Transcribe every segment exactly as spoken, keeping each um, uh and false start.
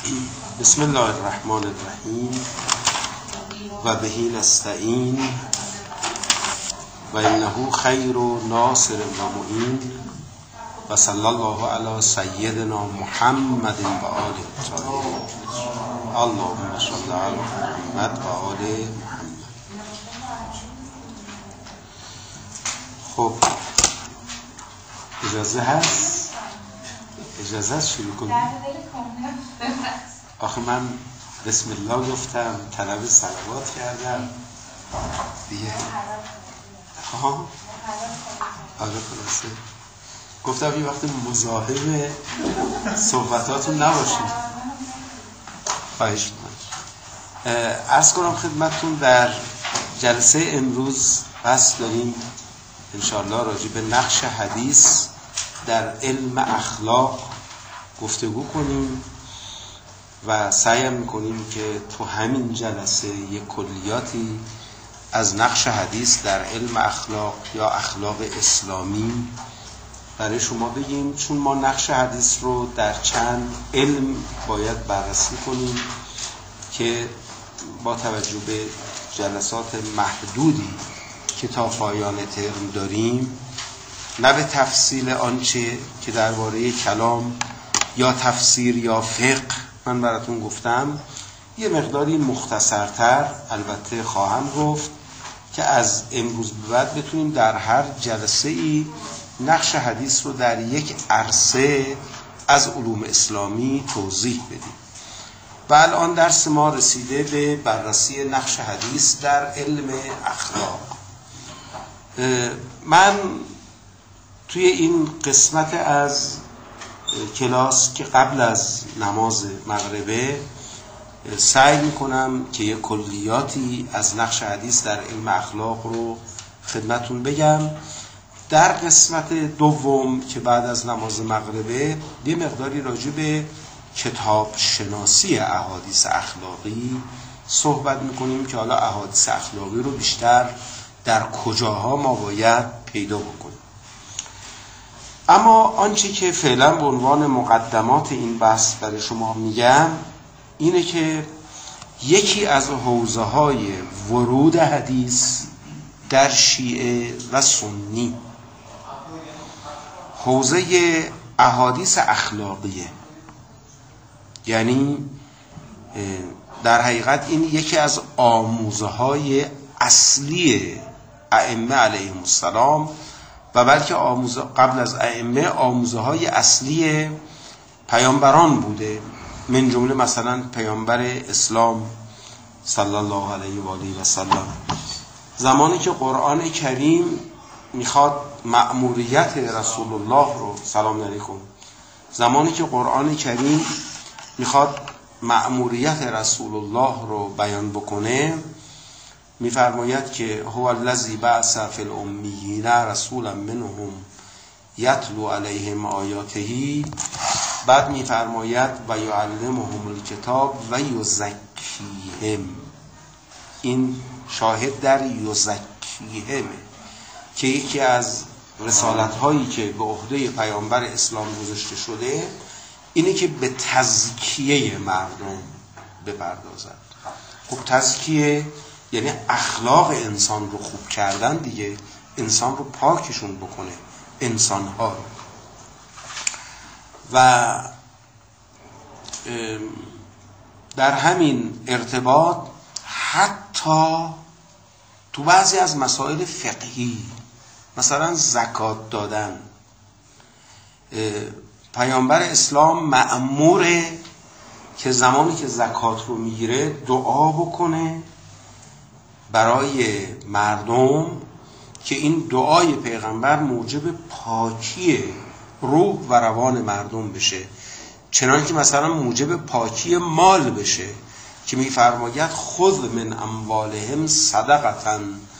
بسم الله الرحمن الرحیم و بهی نستعین و انه خیر ناصر و معین و صلی الله علی سیدنا محمد و آل الطاهرین. اللهم صل علی محمد و آل محمد. خب اجازه هست؟ اجازه هست شروع کنیم؟ آخه من بسم الله گفتم، طلب صلوات کردم دیگه. آها آره خلاصه گفتم یه وقت مزاحم صحبتاتون نباشید. خواهش می‌کنم. عرض کنم خدمتتون در جلسه امروز بحث داریم انشاءالله راجع به نقش حدیث در علم اخلاق گفتگو کنیم و سعی میکنیم که تو همین جلسه یک کلیاتی از نقش حدیث در علم اخلاق یا اخلاق اسلامی برای شما بگیم، چون ما نقش حدیث رو در چند علم باید بررسی کنیم که با توجه به جلسات محدودی که تا پایان ترم داریم نه به تفصیل آنچه که درباره کلام یا تفسیر یا فقه من براتون گفتم، یه مقداری مختصرتر البته خواهم گفت که از امروز به بعد بتونیم در هر جلسه ای نقش حدیث رو در یک عرصه از علوم اسلامی توضیح بدیم. و الان درس ما رسیده به بررسی نقش حدیث در علم اخلاق. من توی این قسمت از کلاس که قبل از نماز مغربه سعی میکنم که یک کلیاتی از نقش حدیث در علم اخلاق رو خدمتون بگم. در قسمت دوم که بعد از نماز مغربه یه مقداری راجع به کتاب شناسی احادیث اخلاقی صحبت میکنیم که حالا احادیث اخلاقی رو بیشتر در کجاها ما باید پیدا بکنیم. اما آنچه که فعلا به عنوان مقدمات این بحث برای شما میگم اینه که یکی از حوزه های ورود حدیث در شیعه و سنی حوزه احادیث اخلاقیه. یعنی در حقیقت این یکی از آموزه های اصلی ائمه علیهم السلام و بلکه آموزه قبل از ائمه آموزه های اصلی پیامبران بوده، من جمله مثلا پیامبر اسلام صلی الله علیه و آله و سلم. زمانی که قرآن کریم میخواد مأموریت رسول الله رو سلام علیکم زمانی که قرآن کریم میخواد مأموریت رسول الله رو بیان بکنه میفرماید که هو الذی بعث فی الامیین رسولا منهم یتلو علیهم آیاته، بعد میفرماید و یعلمهم الکتاب و یزکیهم. این شاهد در یزکیهم که یکی از رسالت هایی که به عهده پیامبر اسلام گذاشته شده اینه که به تزکیه مردم بپردازد. خب تزکیه یعنی اخلاق انسان رو خوب کردن دیگه، انسان رو پاکشون بکنه، انسانها رو. و در همین ارتباط حتی تو بعضی از مسائل فقهی مثلا زکات دادن، پیامبر اسلام مأموره که زمانی که زکات رو میگیره دعا بکنه برای مردم که این دعای پیغمبر موجب پاکی روح و روان مردم بشه، چنانکه که مثلا موجب پاکی مال بشه که میفرماید خذ من اموالهم صدقة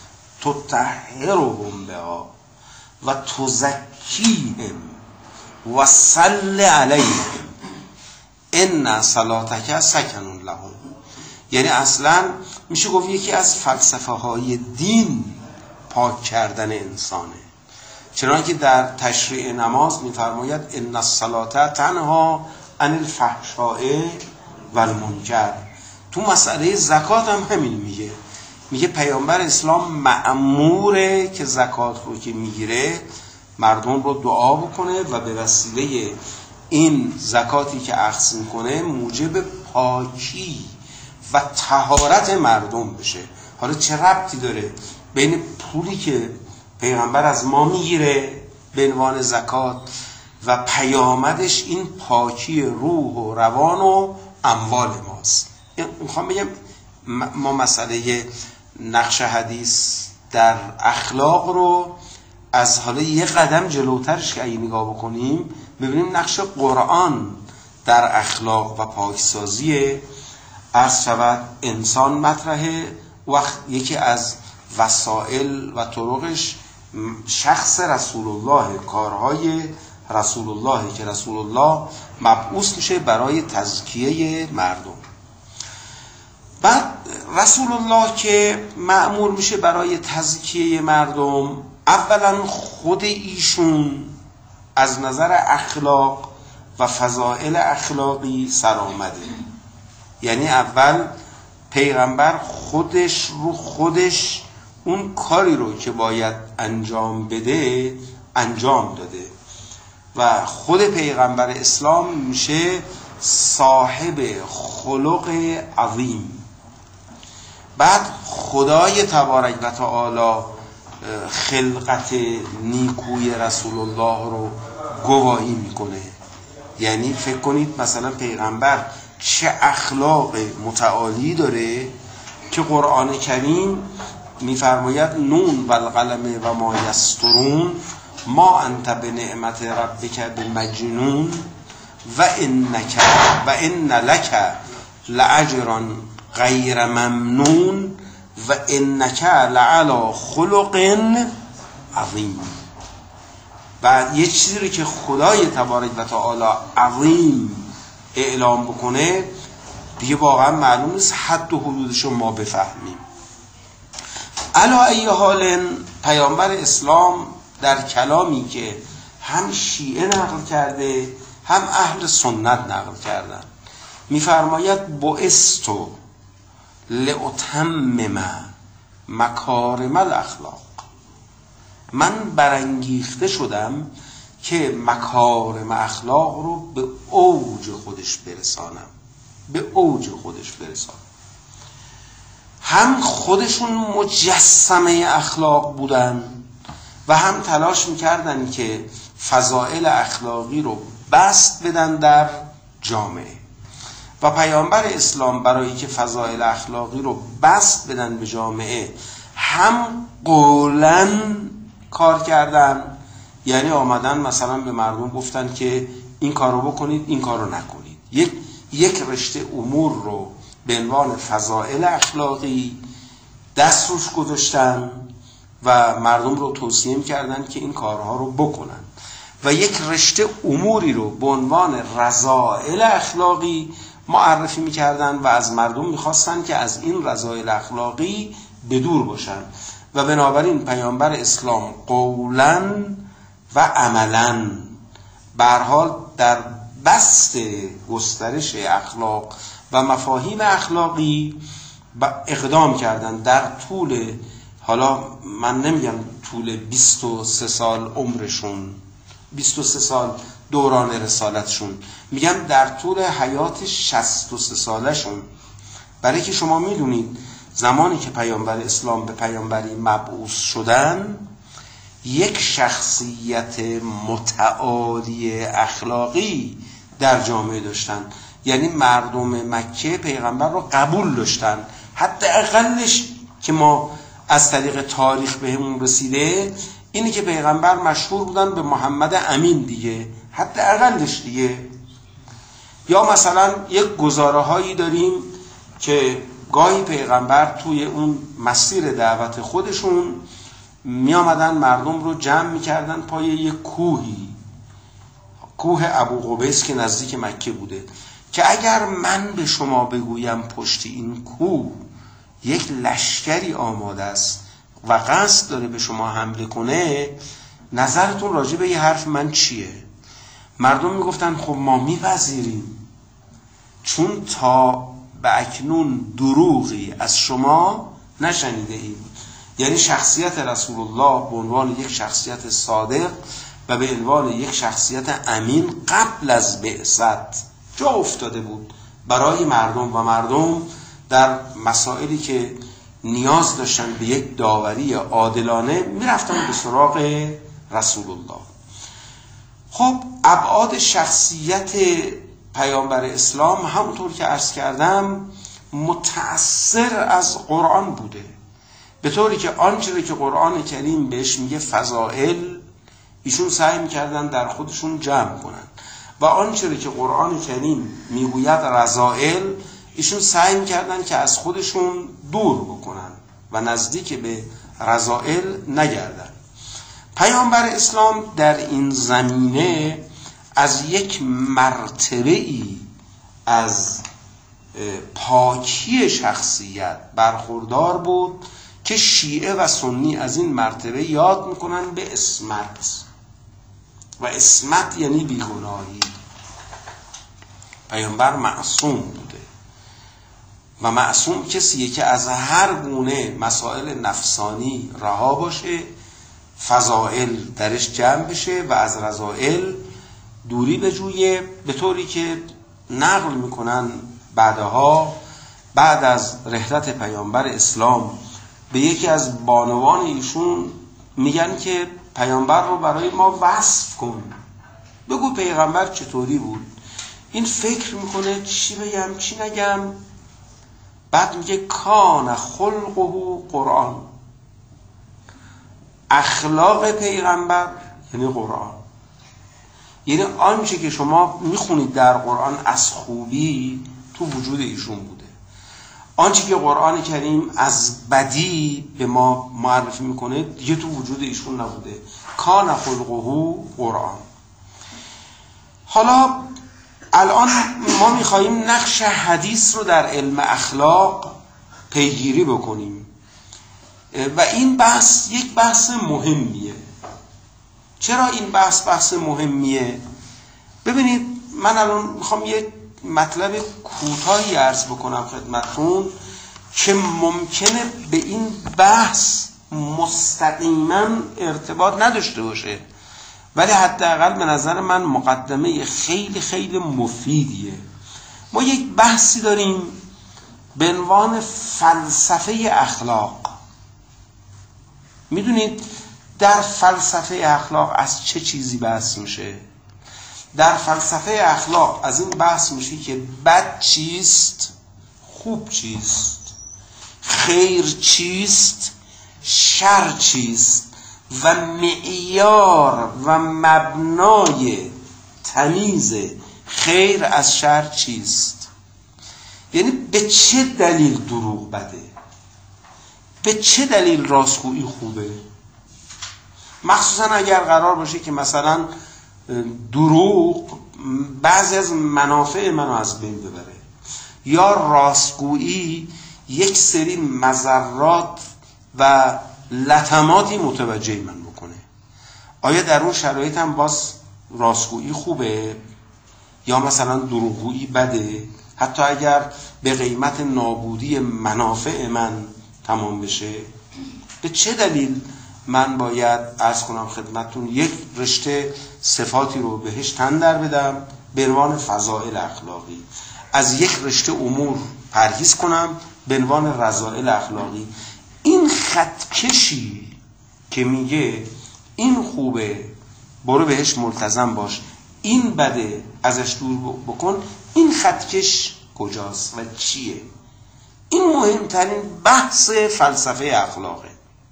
تطهرهم بها و تزکیهم و صل علیهم ان صلاتک سکن لهم. یعنی اصلا میشه گفت یکی از فلسفه های دین پاک کردن انسانه، چنانکه در تشریع نماز میفرماید ان الصلاة تنها عن الفحشاء و المنکر. تو مسئله زکات هم همین میگه، میگه پیامبر اسلام مأموره که زکات رو که میگیره مردم رو دعا بکنه و به وسیله این زکاتی که اخذ میکنه موجب پاکی و طهارت مردم بشه. حالا چه ربطی داره بین پولی که پیغمبر از ما میگیره به عنوان زکات و پیامدش این پاکی روح و روان و اموال ماست؟ میخوام بگم ما مسئله نقش حدیث در اخلاق رو از حالا یه قدم جلوترش که اگه نگاه بکنیم ببینیم نقش قرآن در اخلاق و پاکسازی عرض شود انسان مطرحه. وقت یکی از وسائل و طرقش شخص رسول الله، کارهای رسول الله که رسول الله مبعوث میشه برای تزکیه مردم. بعد رسول الله که مأمور میشه برای تزکیه مردم، اولا خود ایشون از نظر اخلاق و فضائل اخلاقی سرآمده، یعنی اول پیغمبر خودش رو خودش اون کاری رو که باید انجام بده انجام داده و خود پیغمبر اسلام میشه صاحب خلق عظیم. بعد خدای تبارک و تعالی خلقت نیکوی رسول الله رو گواهی میکنه. یعنی فکر کنید مثلا پیغمبر چه اخلاق متعالی داره که قرآن کریم میفرماید نون و القلم و ما یسطرون ما انت بنعمت ربک بمجنون و انک و ان لک لاجرا غیر ممنون و انک لعلی خلق عظیم. و یه چیزی رو که خدای تبارک و تعالی عظیم اعلام بکنه دیگه واقعا معلوم نیست حد و حدودش رو ما بفهمیم. علا ای حال پیامبر اسلام در کلامی که هم شیعه نقل کرده هم اهل سنت نقل کردن میفرماید بعثتو لأتمم مکارم الاخلاق، من برانگیخته شدم که مکارم اخلاق رو به اوج خودش برسانم، به اوج خودش برسانم. هم خودشون مجسمه اخلاق بودن و هم تلاش میکردن که فضائل اخلاقی رو بسط بدن در جامعه. و پیامبر اسلام برای که فضائل اخلاقی رو بسط بدن به جامعه هم قولاً کار کردن، یعنی آمدن مثلا به مردم گفتن که این کارو بکنید این کارو نکنید، یک یک رشته امور رو به عنوان فضائل اخلاقی دست روش گذاشتن و مردم رو توصیه می‌کردن که این کارها رو بکنن و یک رشته اموری رو به عنوان رذائل اخلاقی معرفی می‌کردن و از مردم می‌خواستن که از این رذائل اخلاقی بدور باشن. و بنابراین پیامبر اسلام قولاً و عملاً به هر حال در بسط گسترش اخلاق و مفاهیم اخلاقی اقدام کردن. در طول، حالا من نمیگم طول بیست و سه سال عمرشون، بیست و سه سال دوران رسالتشون، میگم در طول حیات شصت و سه سالشون، برای که شما میدونید زمانی که پیامبر اسلام به پیامبری مبعوث شدن یک شخصیت متعالی اخلاقی در جامعه داشتن، یعنی مردم مکه پیغمبر رو قبول داشتن. حتی اقلش که ما از طریق تاریخ بهمون رسیده اینی که پیغمبر مشهور بودن به محمد امین دیگه، حتی اقلش دیگه. یا مثلا یک گزاره هایی داریم که گاهی پیغمبر توی اون مسیر دعوت خودشون می آمدن مردم رو جمع می کردن پای یک کوهی، کوه ابو قبیس که نزدیک مکه بوده، که اگر من به شما بگویم پشت این کوه یک لشکری آماده است و قصد داره به شما حمله کنه، نظرتون راجع به یه حرف من چیه؟ مردم می گفتن خب ما می پذیریم، چون تا به اکنون دروغی از شما نشنیده ایم. یعنی شخصیت رسول الله به عنوان یک شخصیت صادق و به عنوان یک شخصیت امین قبل از بعثت جا افتاده بود برای مردم، و مردم در مسائلی که نیاز داشتن به یک داوری عادلانه میرفتن به سراغ رسول الله. خب ابعاد شخصیت پیامبر اسلام همونطور که عرض کردم متأثر از قرآن بوده، به طوری که آنچه که قرآن کریم بهش میگه فضائل ایشون سعی میکردن در خودشون جمع کنن، و آنچه که قرآن کریم میگوید رذائل ایشون سعی میکردن که از خودشون دور بکنن و نزدیک به رذائل نگردن. پیامبر اسلام در این زمینه از یک مرتبه ای از پاکی شخصیت برخوردار بود که شیعه و سنی از این مرتبه یاد میکنن به عصمت، و عصمت یعنی بیگناهی. پیامبر معصوم بوده و معصوم کسیه که از هر گونه مسائل نفسانی رها باشه، فضائل درش جمع بشه و از رذائل دوری بجویه، به طوری که نقل میکنن بعدها بعد از رحلت پیامبر اسلام به یکی از بانوان ایشون میگن که پیامبر رو برای ما وصف کن، بگو پیغمبر چطوری بود. این فکر میکنه چی بگم چی نگم، بعد میگه کان خلقه قرآن، اخلاق پیغمبر یعنی قرآن. یعنی آنچه که شما میخونید در قرآن از خوبی تو وجود ایشون بوده، آنچه که قرآن کریم از بدی به ما معرفی میکنه دیگه تو وجود ایشون نبوده. کان خلقه قرآن. حالا الان ما میخواییم نقش حدیث رو در علم اخلاق پیگیری بکنیم و این بحث یک بحث مهمیه. چرا این بحث بحث مهمیه؟ ببینید من الان میخوام یک مطلب کوتاهی عرض بکنم خدمتتون که ممکنه به این بحث مستقیما ارتباط نداشته باشه، ولی حداقل به نظر من مقدمه خیلی خیلی مفیدیه. ما یک بحثی داریم به عنوان فلسفه اخلاق. میدونید در فلسفه اخلاق از چه چیزی بحث میشه؟ در فلسفه اخلاق از این بحث میشه که بد چیست، خوب چیست، خیر چیست، شر چیست، و معیار و مبنای تمیز خیر از شر چیست. یعنی به چه دلیل دروغ بده، به چه دلیل راستگویی خوبه. مخصوصا اگر قرار باشه که مثلا دروغ بعضی از منافع منو از بین ببره، یا راستگویی یک سری مضرات و لطماتی متوجه من بکنه. آیا در اون شرایط هم باز راستگویی خوبه یا مثلا دروغگویی بده، حتی اگر به قیمت نابودی منافع من تمام بشه؟ به چه دلیل من باید عرض کنم خدمتتون یک رشته صفاتی رو بهش تن در بدم به عنوان فضائل اخلاقی، از یک رشته امور پرهیز کنم به عنوان رذائل اخلاقی؟ این خطکشی که میگه این خوبه برو بهش ملتزم باش، این بده ازش دور بکن، این خطکش کجاست و چیه؟ این مهمترین بحث فلسفه اخلاقه.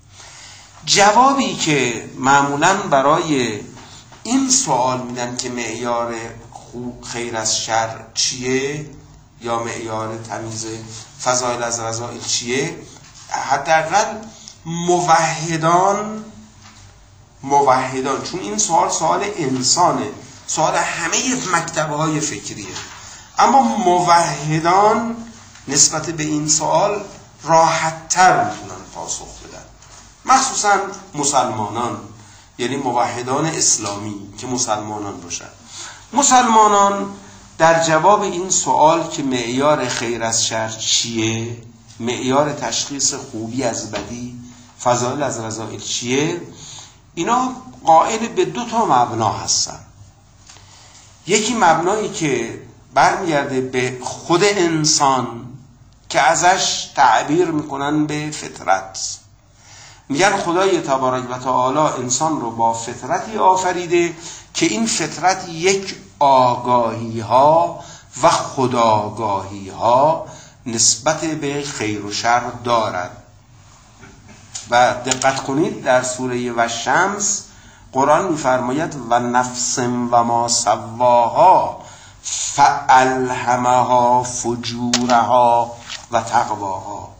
جوابی که معمولاً برای این سوال میدن که معیار خوب خیر از شر چیه یا معیار تمیز فضائل از رذائل چیه، حداقل موحدان موحدان چون این سوال سوال انسانه، سوال همه مکتبه های فکریه، اما موحدان نسبت به این سوال راحت تر میتونن پاسخ بدن، مخصوصا مسلمانان، یعنی موحدان اسلامی که مسلمانان باشن. مسلمانان در جواب این سوال که معیار خیر از شر چیه، معیار تشخیص خوبی از بدی، فضائل از رذائل چیه، اینا قائل به دو تا مبنا هستن. یکی مبنایی که برمیگرده به خود انسان که ازش تعبیر میکنن به فطرت، میگن خدای تبارک و تعالی انسان رو با فطرتی آفریده که این فطرت یک آگاهی ها و خودآگاهی ها نسبت به خیر و شر دارد. و دقت کنید در سوره و شمس قرآن میفرماید و نفس و ما سواها فالهمها فجورها و تقواها.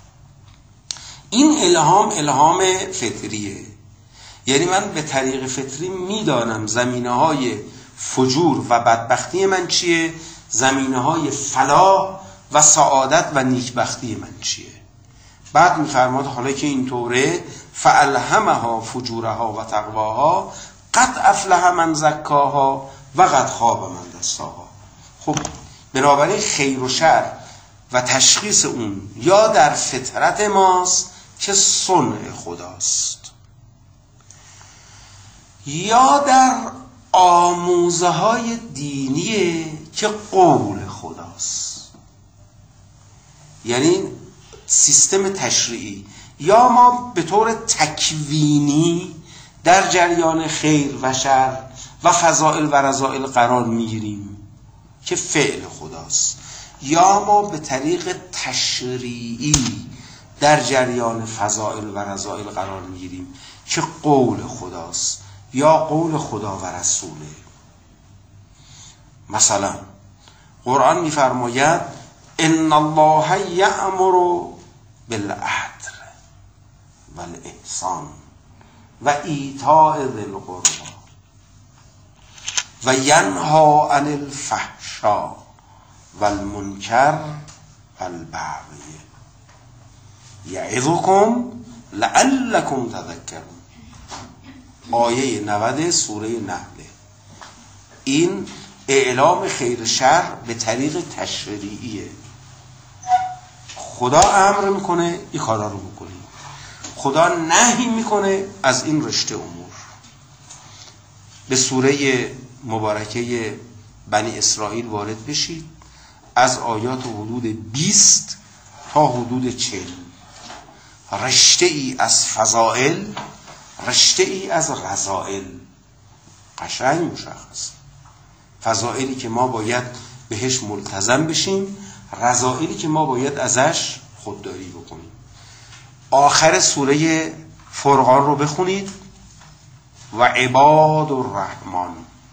این الهام الهام فطریه، یعنی من به طریق فطری میدانم زمینه های فجور و بدبختی من چیه، زمینه های فلاح و سعادت و نیکبختی من چیه. بعد میفرماد حالا که اینطوره فالهمها فجورها و تقواها قد افلح من زکاها و قد خاب من دساها. خب بنابراین خیر و شر و تشخیص اون یا در فطرت ماست که صنع خداست، یا در آموزه های دینیه که قول خداست. یعنی سیستم تشریعی، یا ما به طور تکوینی در جریان خیر و شر و فضائل و رذائل قرار میگیریم که فعل خداست، یا ما به طریق تشریعی در جریان فضائل و رذائل قرار میگیریم که قول خداست یا قول خدا و رسوله. مثلا قرآن میفرماید ان الله یأمر بالعدل والاحسان و ایتاء ذی القربی و ینهی عن الفحشاء والمنکر والبغی یعظکم لعلکم تذکرون. آیه نود سوره نحل. این اعلام خیر شر به طریق تشریعیه. خدا امر میکنه این کارا رو بکنی، خدا نهی میکنه از این رشته امور. به سوره مبارکه بنی اسرائیل وارد بشید، از آیات حدود بیست تا حدود چهل رشته ای از فضائل، رشته ای از رذائل قشنگ مشخص. فضائلی که ما باید بهش ملتزم بشیم، رذائلی که ما باید ازش خودداری بکنیم. آخر سوره فرقان رو بخونید و عباد الرحمن،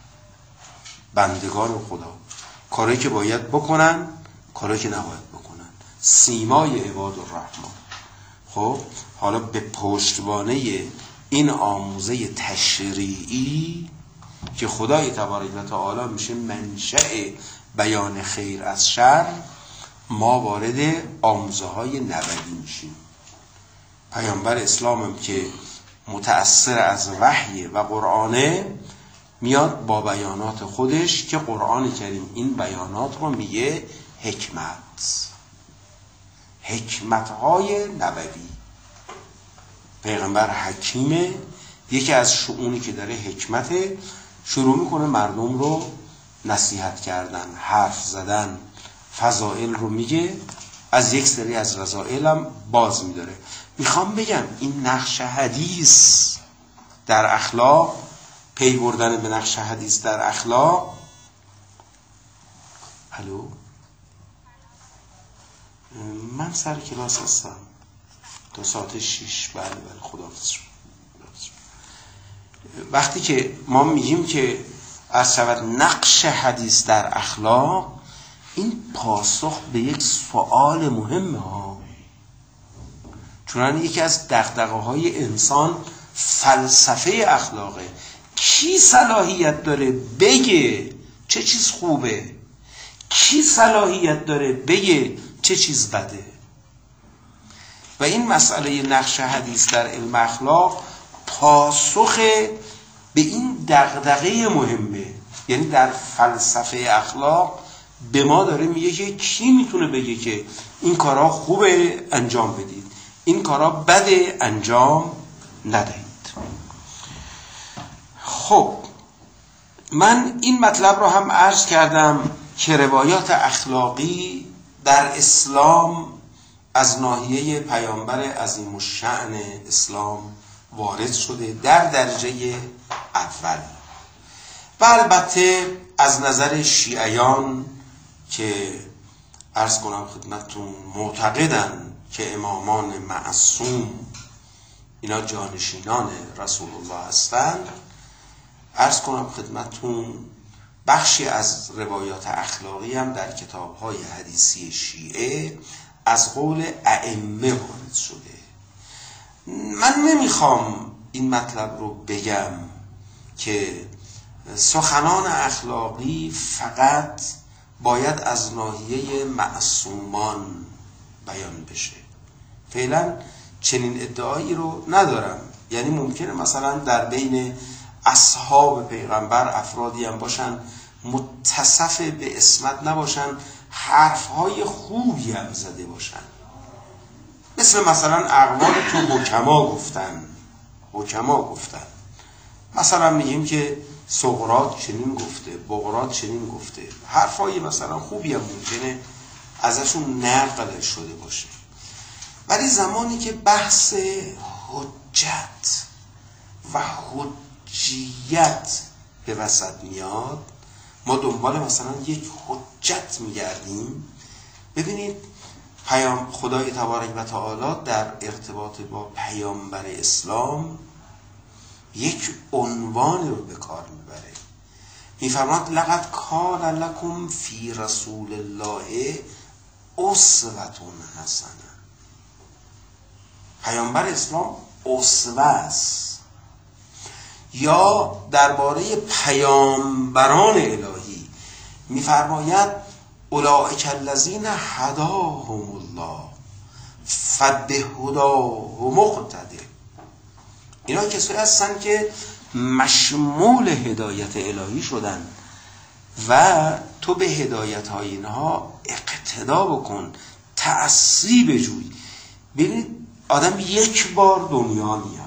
بندگان خدا، کاری که باید بکنن، کاری که نباید بکنن، سیمای عباد الرحمن. خب حالا به پشتوانه این آموزه تشریعی که خدای تبارک و تعالی میشه منشأ بیان خیر از شر، ما وارد آموزه های نبوی میشیم. پیامبر اسلام هم که متأثر از وحی و قرآنه، میاد با بیانات خودش که قرآن کریم این بیانات رو میگه حکمت، حکمت‌های نبوی. پیغمبر حکیمه، یکی از شؤونی که داره حکمته، شروع میکنه مردم رو نصیحت کردن، حرف زدن، فضائل رو میگه، از یک سری از رذائل هم باز میداره. میخوام بگم این نقش حدیث در اخلاق، پی بردن به نقش حدیث در اخلاق. الو، من سر کلاس هستم تا ساعت شیش. بله بله، خداحافظ. وقتی که ما میگیم که از شود نقش حدیث در اخلاق، این پاسخ به یک سوال مهمه ها. چون یکی از دغدغه‌های انسان فلسفه اخلاقه. کی صلاحیت داره بگه چه چیز خوبه؟ کی صلاحیت داره بگه چه چیز بده؟ و این مسئله نقش حدیث در علم اخلاق پاسخ به این دغدغه مهمه. یعنی در فلسفه اخلاق به ما داره میگه که کی میتونه بگه که این کارا خوبه انجام بدید، این کارا بده انجام ندهید. خب من این مطلب رو هم عرض کردم که روایات اخلاقی در اسلام از ناحیه پیامبر عظیم الشأن اسلام وارد شده در درجه اول و البته از نظر شیعیان که عرض کنم خدمتتون معتقدن که امامان معصوم اینا جانشینان رسول الله هستند، عرض کنم خدمتتون بخشی از روایات اخلاقی هم در کتاب‌های حدیثی شیعه از قول ائمه وارد شده. من نمیخوام این مطلب رو بگم که سخنان اخلاقی فقط باید از ناحیه معصومان بیان بشه. فعلا چنین ادعایی رو ندارم. یعنی ممکنه مثلا در بین اصحاب پیغمبر افرادی هم باشن متصف به عصمت نباشن، حرفهای خوبی هم زده باشن، مثل مثلا اقوالی که حکما گفتن حکما گفتن مثلا میگیم که سقراط چنین گفته، بقراط چنین گفته، حرفای مثلا خوبی هم ممکنه ازشون نقل شده باشه. ولی زمانی که بحث حجت و حجیت به وسط میاد، ما دنبال مثلا یک حجت میگردیم. ببینید پیام خدای تبارک و تعالی در ارتباط با پیامبر اسلام یک عنوان رو به کار میبره، میفرماد لقد کان لکم فی رسول الله اسوة حسنه. پیامبر اسلام اسوه است. یا درباره پیامبران الهی میفرماید اولئک الذین هداهم الله فبهداه مقتدی. اینا کسایی هستن که مشمول هدایت الهی شدن و تو به هدایت های اینها اقتدا بکن، تأسی بجوی. ببینید آدم یک بار دنیا میاد،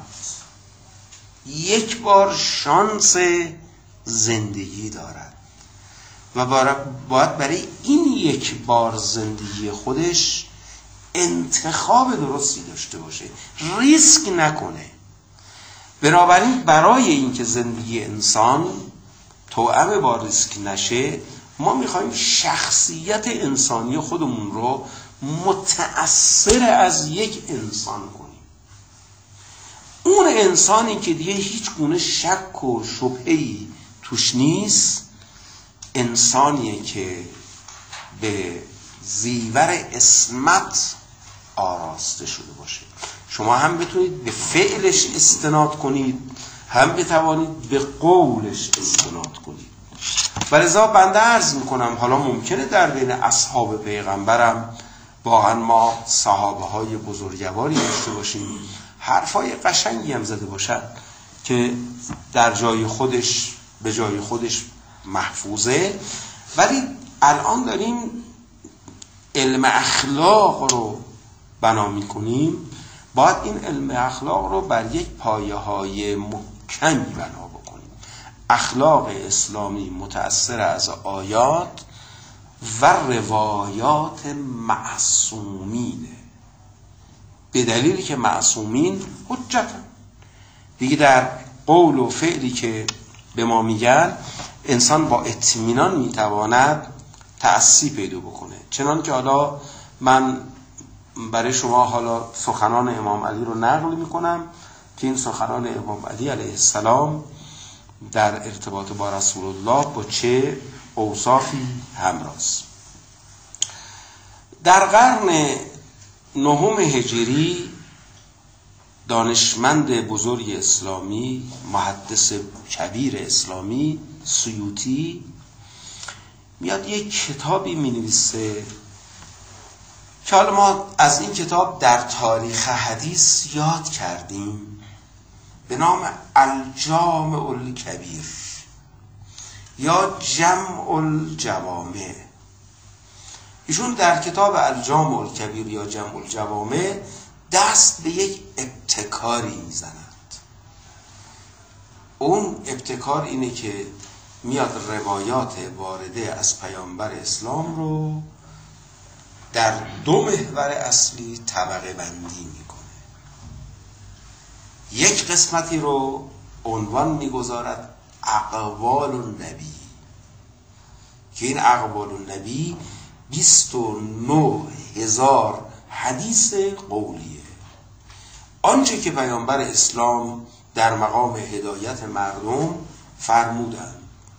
یک بار شانس زندگی دارد و باید برای این یک بار زندگی خودش انتخاب درستی داشته باشه، ریسک نکنه. بنابراین برای اینکه زندگی انسان توأم با ریسک نشه، ما میخوایم شخصیت انسانی خودمون رو متأثر از یک انسان کنیم. اون انسانی که دیگه هیچ گونه شک و شبهه‌ای توش نیست، انسانیه که به زیور عصمت آراسته شده باشه. شما هم بتونید به فعلش استناد کنید، هم بتوانید به قولش استناد کنید. ولذا بنده عرض میکنم حالا ممکنه در بین اصحاب پیغمبرم واقعا ما صحابه های بزرگواری داشته باشیم، حرفای قشنگی هم زده باشن که در جای خودش به جای خودش محفوظه، ولی الان داریم علم اخلاق رو بنا میکنیم. باید این علم اخلاق رو بر یک پایه های محکمی بنا بکنیم. اخلاق اسلامی متأثر از آیات و روایات معصومینه، به دلیلی که معصومین حجتن دیگه. در قول و فعلی که به ما میگن انسان با اطمینان میتواند تأسی پیدا بکنه. چنان که حالا من برای شما حالا سخنان امام علی رو نقل میکنم که این سخنان امام علی علیه السلام در ارتباط با رسول الله با چه اوصافی همراست. در قرن نهم هجری دانشمند بزرگ اسلامی، محدث کبیر اسلامی سیوطی میاد یک کتابی می نویسه که حالا ما از این کتاب در تاریخ حدیث یاد کردیم به نام الجامع الکبیر. یا جمع الجوامع. ایشون در کتاب الجامع الکبیر یا جمع الجوامع دست به یک ابتکاری میزند. اون ابتکار اینه که میاد روایات وارده از پیامبر اسلام رو در دو محور اصلی طبقه بندی میکنه. یک قسمتی رو عنوان میگذارد اقوال النبی که این اقوال النبی بیست و نه هزار حدیث قولیه. آنچه که پیامبر اسلام در مقام هدایت مردم فرمودند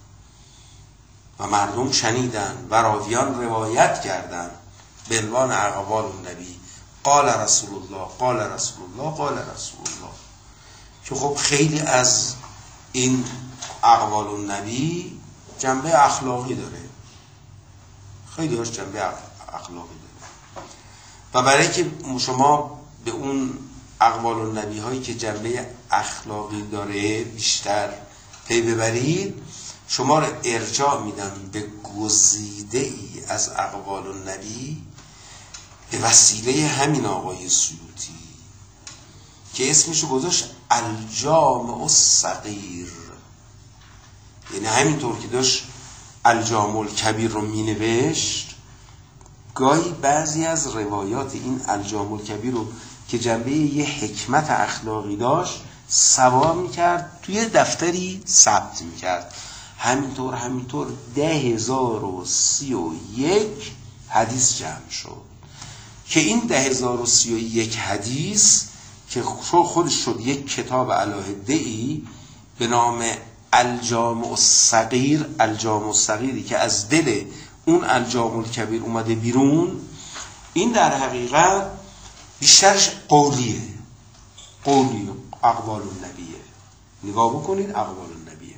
و مردم شنیدند و راویان روایت کردند به عنوان اقوال النبی، قال رسول الله قال رسول الله قال رسول الله، که خب خیلی از این اقوال النبی جنبه اخلاقی داره، خیلی هاش جنبه اخلاقی داره و برای که شما به اون اقوال النبی هایی که جنبه اخلاقی داره بیشتر پی ببرید، شما رو ارجاع میدن به گزیده ای از اقوال النبی به وسیله همین آقای سیوطی که اسمشو گذاشت الجامع الصغیر. یعنی همینطور که داشت الجامع الکبیر رو می نوشت، گاهی بعضی از روایات این الجامع الکبیر رو که جنبه یه حکمت اخلاقی داشت سوا می کرد، توی دفتری ثبت می کرد. همینطور همینطور ده هزار و سی و یک حدیث جمع شد که این ده هزار و سی و یک حدیث که خودش شد یک کتاب علاهده‌ای به نام الجامع الصغیر. الجامع الصغیری که از دل اون الجامع الکبیر اومده بیرون، این در حقیقت بیشترش قولیه، قولی اقوال النبیه. نگاه بکنید اقوال النبیه.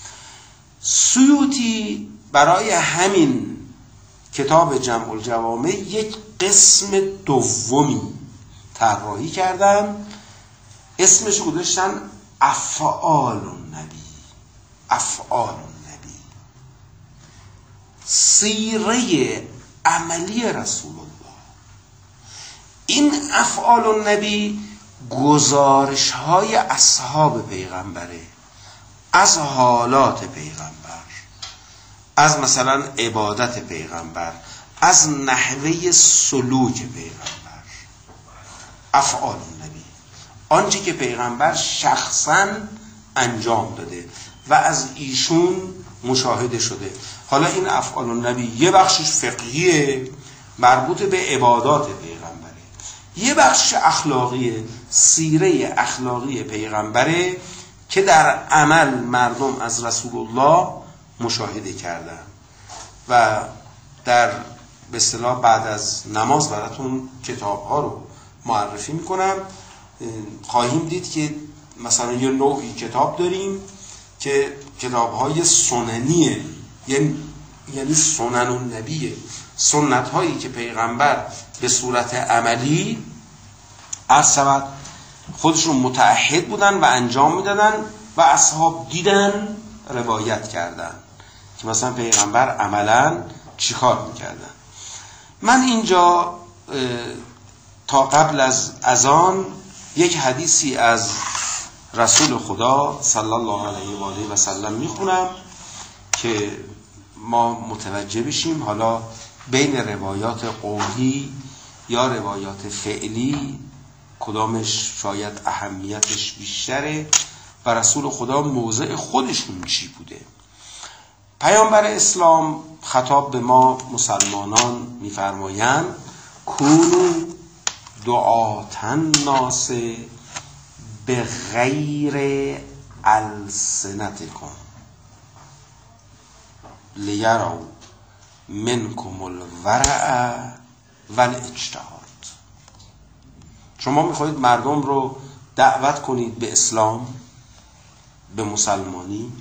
سیوطی برای همین کتاب جمع الجوامع یک قسم دومی طراحی کردن، اسمش گذاشتن افعال النبی. افعال النبی، سیره عملی رسول الله. این افعال النبی گزارش های اصحاب پیغمبره از حالات پیغمبر، از مثلا عبادت پیغمبر، از نحوه سلوک پیغمبر. افعال النبی، آنچه که پیغمبر شخصاً انجام داده و از ایشون مشاهده شده. حالا این افعال النبی یه بخشش فقهیه مربوط به عبادات پیغمبره، یه بخش اخلاقیه، سیره اخلاقی پیغمبره که در عمل مردم از رسول الله مشاهده کردن. و در به اصطلاح بعد از نماز براتون کتاب ها رو معرفی میکنم. خواهیم دید که مثلا یه نوعی کتاب داریم که کتاب های سننیه، یعنی یعنی سنن النبیه، سنت هایی که پیغمبر به صورت عملی از سبب خودشون متعهد بودن و انجام میدادن و اصحاب دیدن روایت کردن که مثلا پیغمبر عملا چی کار میکردن. من اینجا تا قبل از اذان یک حدیثی از رسول خدا صلی الله علیه و آله و سلم میخونم که ما متوجه بشیم حالا بین روایات قولی یا روایات فعلی کدامش شاید اهمیتش بیشتره و رسول خدا موضع خودشون چی بوده. پیامبر اسلام خطاب به ما مسلمانان میفرمایند کونوا دعاتن ناس به غیر السنتکم لیروا منکم الورع والاجتهاد. شما میخواهید مردم رو دعوت کنید به اسلام، به مسلمانی.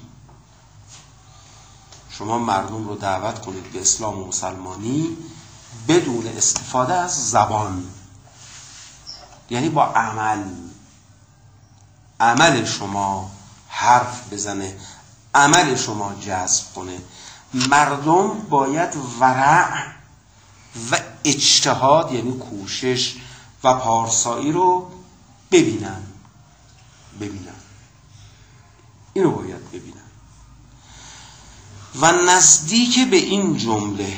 شما مردم رو دعوت کنید به اسلام و مسلمانی بدون استفاده از زبان، یعنی با عمل. عمل شما حرف بزنه، عمل شما جذب کنه. مردم باید ورع و اجتهاد یعنی کوشش و پارسایی رو ببینن ببینن اینو باید ببینن و نزدیک به این جمله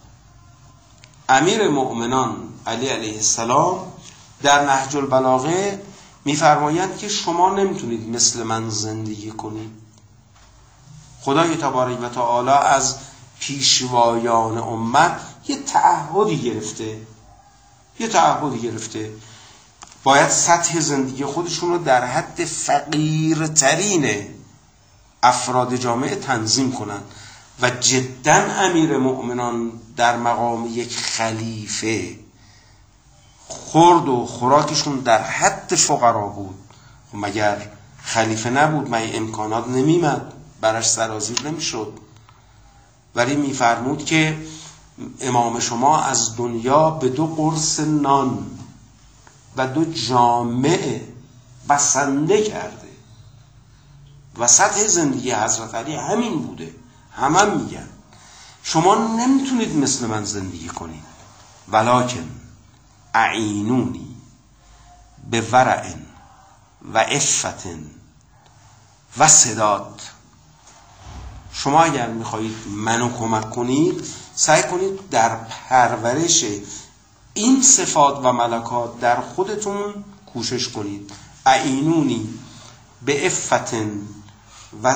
امیر مؤمنان علی علیه السلام در نهج البلاغه میفرمایند که شما نمیتونید مثل من زندگی کنید. خدای تبارک و تعالی از پیشوایان امت یه تعهدی گرفته یه تعهدی گرفته باید سطح زندگی خودشون رو در حد فقیرترین افراد جامعه تنظیم کنن و جدا امیر مؤمنان در مقام یک خلیفه خورد و خوراکشون در حد فقرا بود. مگر خلیفه نبود؟ من امکانات نمیمد برش سرازیر نمیشد. ولی میفرمود که امام شما از دنیا به دو قرص نان و دو جامع بسنده کرده و سطح زندگی حضرت علی همین بوده. همه هم میگن شما نمیتونید مثل من زندگی کنید، ولکن اعینونی به ورع و عفت و سداد. شما اگر میخواهید منو کمک کنید سعی کنید در پرورش این صفات و ملکات در خودتون کوشش کنید. اعینونی به عفت و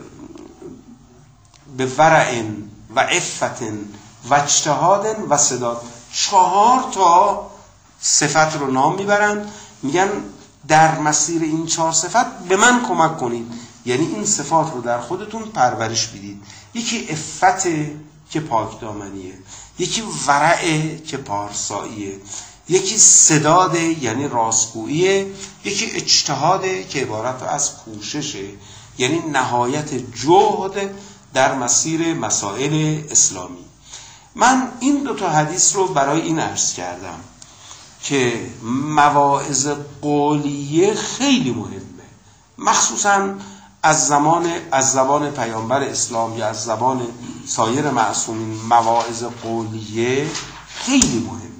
به ورع و عفت و اجتهاد و سداد. چهار تا صفت رو نام میبرن، میگن در مسیر این چهار صفت به من کمک کنید، یعنی این صفات رو در خودتون پرورش بدید. یکی عفت که پاک دامنیه، یکی ورع که پارساییه، یکی سداد یعنی راستگوییه، یکی اجتهاد که عبارت از کوششه یعنی نهایت جهد در مسیر مسائل اسلامی. من این دو تا حدیث رو برای این عرض کردم که مواعظ قولیه خیلی مهمه، مخصوصا از زمان از زبان پیامبر اسلام یا از زبان سایر معصومین. مواعظ قولیه خیلی مهمه.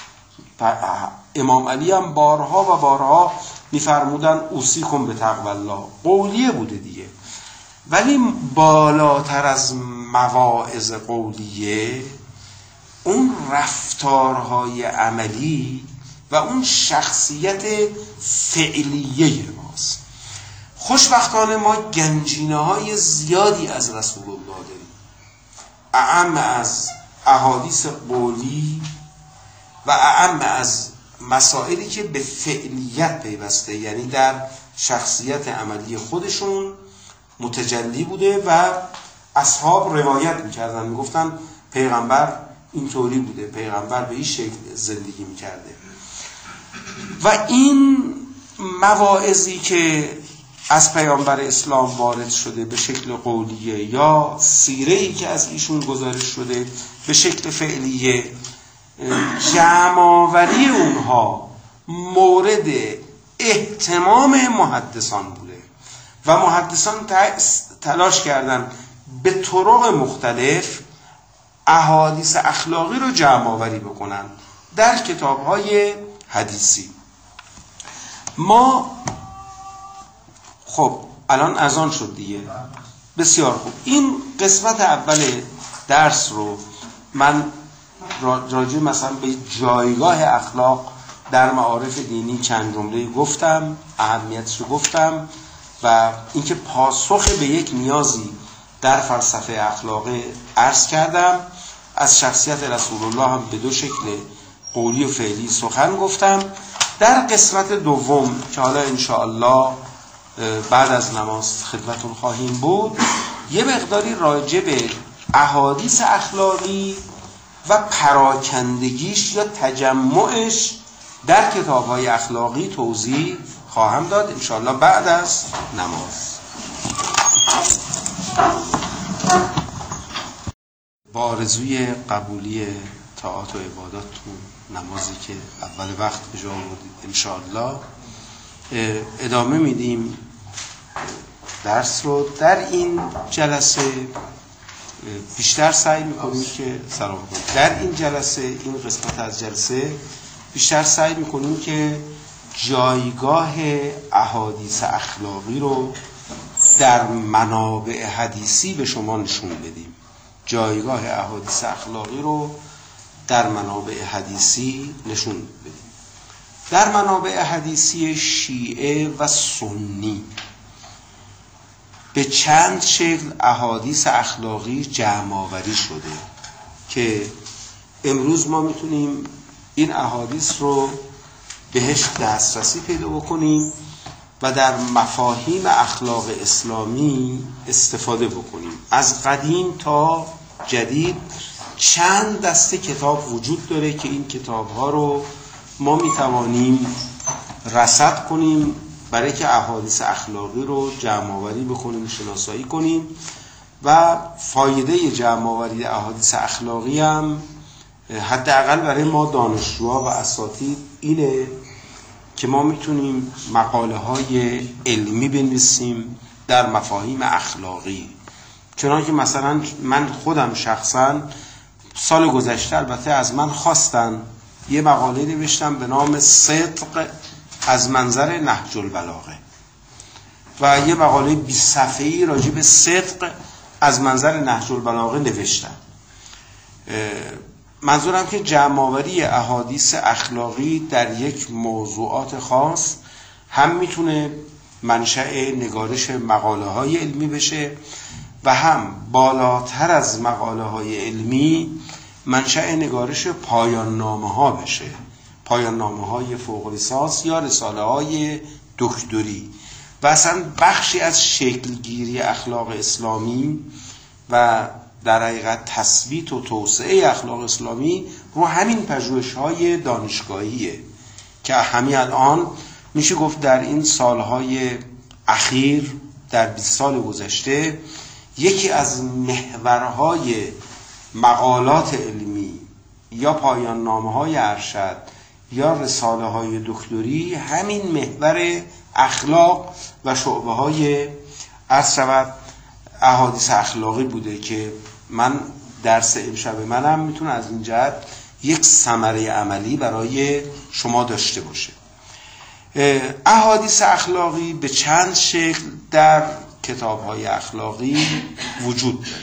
امام علی هم بارها و بارها میفرمودن اوصیکم به تقوی الله، قولیه بوده دیگه. ولی بالاتر از مواعظ قولیه اون رفتارهای عملی و اون شخصیت فعلیه ماست. خوشبختانه ما گنجینه های زیادی از رسول الله داریم، اعم از احادیث قولی و اعم از مسائلی که به فعلیت پیوسته، یعنی در شخصیت عملی خودشون متجلی بوده و اصحاب روایت میکردن، میگفتن پیغمبر اینطوری بوده، پیغمبر به این شکل زندگی میکرده. و این مواعظی که از پیامبر اسلام وارد شده به شکل قولیه یا سیره‌ای که از ایشون گزارش شده به شکل فعلیه، جمع‌آوری اونها مورد اهتمام محدثان بوده و محدثان تلاش کردن به طرق مختلف احادیث اخلاقی رو جمع‌آوری بکنن در کتاب‌های حدیثی. ما خب الان اذان شد دیگه، بسیار خوب. این قسمت اول درس رو من راجع مثلا به جایگاه اخلاق در معارف دینی چند جمله گفتم، اهمیتش رو گفتم و اینکه پاسخ به یک نیازی در فلسفه اخلاقی عرض کردم. از شخصیت رسول الله هم به دو شکل قولی و فعلی سخن گفتم. در قسمت دوم که حالا انشاءالله بعد از نماز خدمتون خواهیم بود، یه مقداری راجع به احادیث اخلاقی و پراکندگیش یا تجمعش در کتاب‌های اخلاقی توضیح خواهم داد انشاءالله بعد از نماز. با آرزوی قبولی طاعات و عباداتتون، نمازی که اول وقت اجرا بودید انشاءالله ادامه میدیم درس رو در این جلسه بیشتر سعی میکنیم که سلام کنیم در این جلسه این قسمت از جلسه بیشتر سعی میکنیم که جایگاه احادیث اخلاقی رو در منابع حدیثی به شما نشون بدیم. جایگاه احادیث اخلاقی رو در منابع حدیثی نشون بدیم. در منابع حدیثی شیعه و سنی به چند شکل احادیث اخلاقی جمع آوری شده که امروز ما میتونیم این احادیث رو بهش دسترسی پیدا بکنیم و در مفاهیم اخلاق اسلامی استفاده بکنیم. از قدیم تا جدید چند دسته کتاب وجود داره که این کتاب‌ها رو ما میتوانیم رصد کنیم برای که احادیث اخلاقی رو جمع آوری بکنیم، شناسایی کنیم و فایده جمع آوری احادیث اخلاقی هم حداقل برای ما دانشجوها و اساتید اینه که ما میتونیم مقاله های علمی بنویسیم در مفاهیم اخلاقی. چنانکه مثلا من خودم شخصا سال گذشته البته از من خواستن یه مقاله نوشتم به نام صدق از منظر نهج البلاغه و یه مقاله بیست صفحه‌ای راجع به صدق از منظر نهج البلاغه نوشتم. منظورم که جمع‌آوری احادیث اخلاقی در یک موضوعات خاص هم میتونه منشأ نگارش مقاله های علمی بشه و هم بالاتر از مقاله های علمی منشأ نگارش پایان نامه ها بشه، پایان نامه های فوق لیسانس یا رساله های دکتری و اصلا بخشی از شکلگیری اخلاق اسلامی و در حقیقت تثبیت و توسعه اخلاق اسلامی رو همین پژوهش‌های دانشگاهیه که همین الان میشه گفت در این سالهای اخیر در بیست سال گذشته یکی از محورهای مقالات علمی یا پایان نامه‌های ارشد یا رساله‌های دکتری همین محور اخلاق و شعبه‌های عرض شود احادیث اخلاقی بوده که من درس امشب منم میتونه از این جهت یک ثمره عملی برای شما داشته باشه. احادیث اخلاقی به چند شکل در کتاب‌های اخلاقی وجود داره.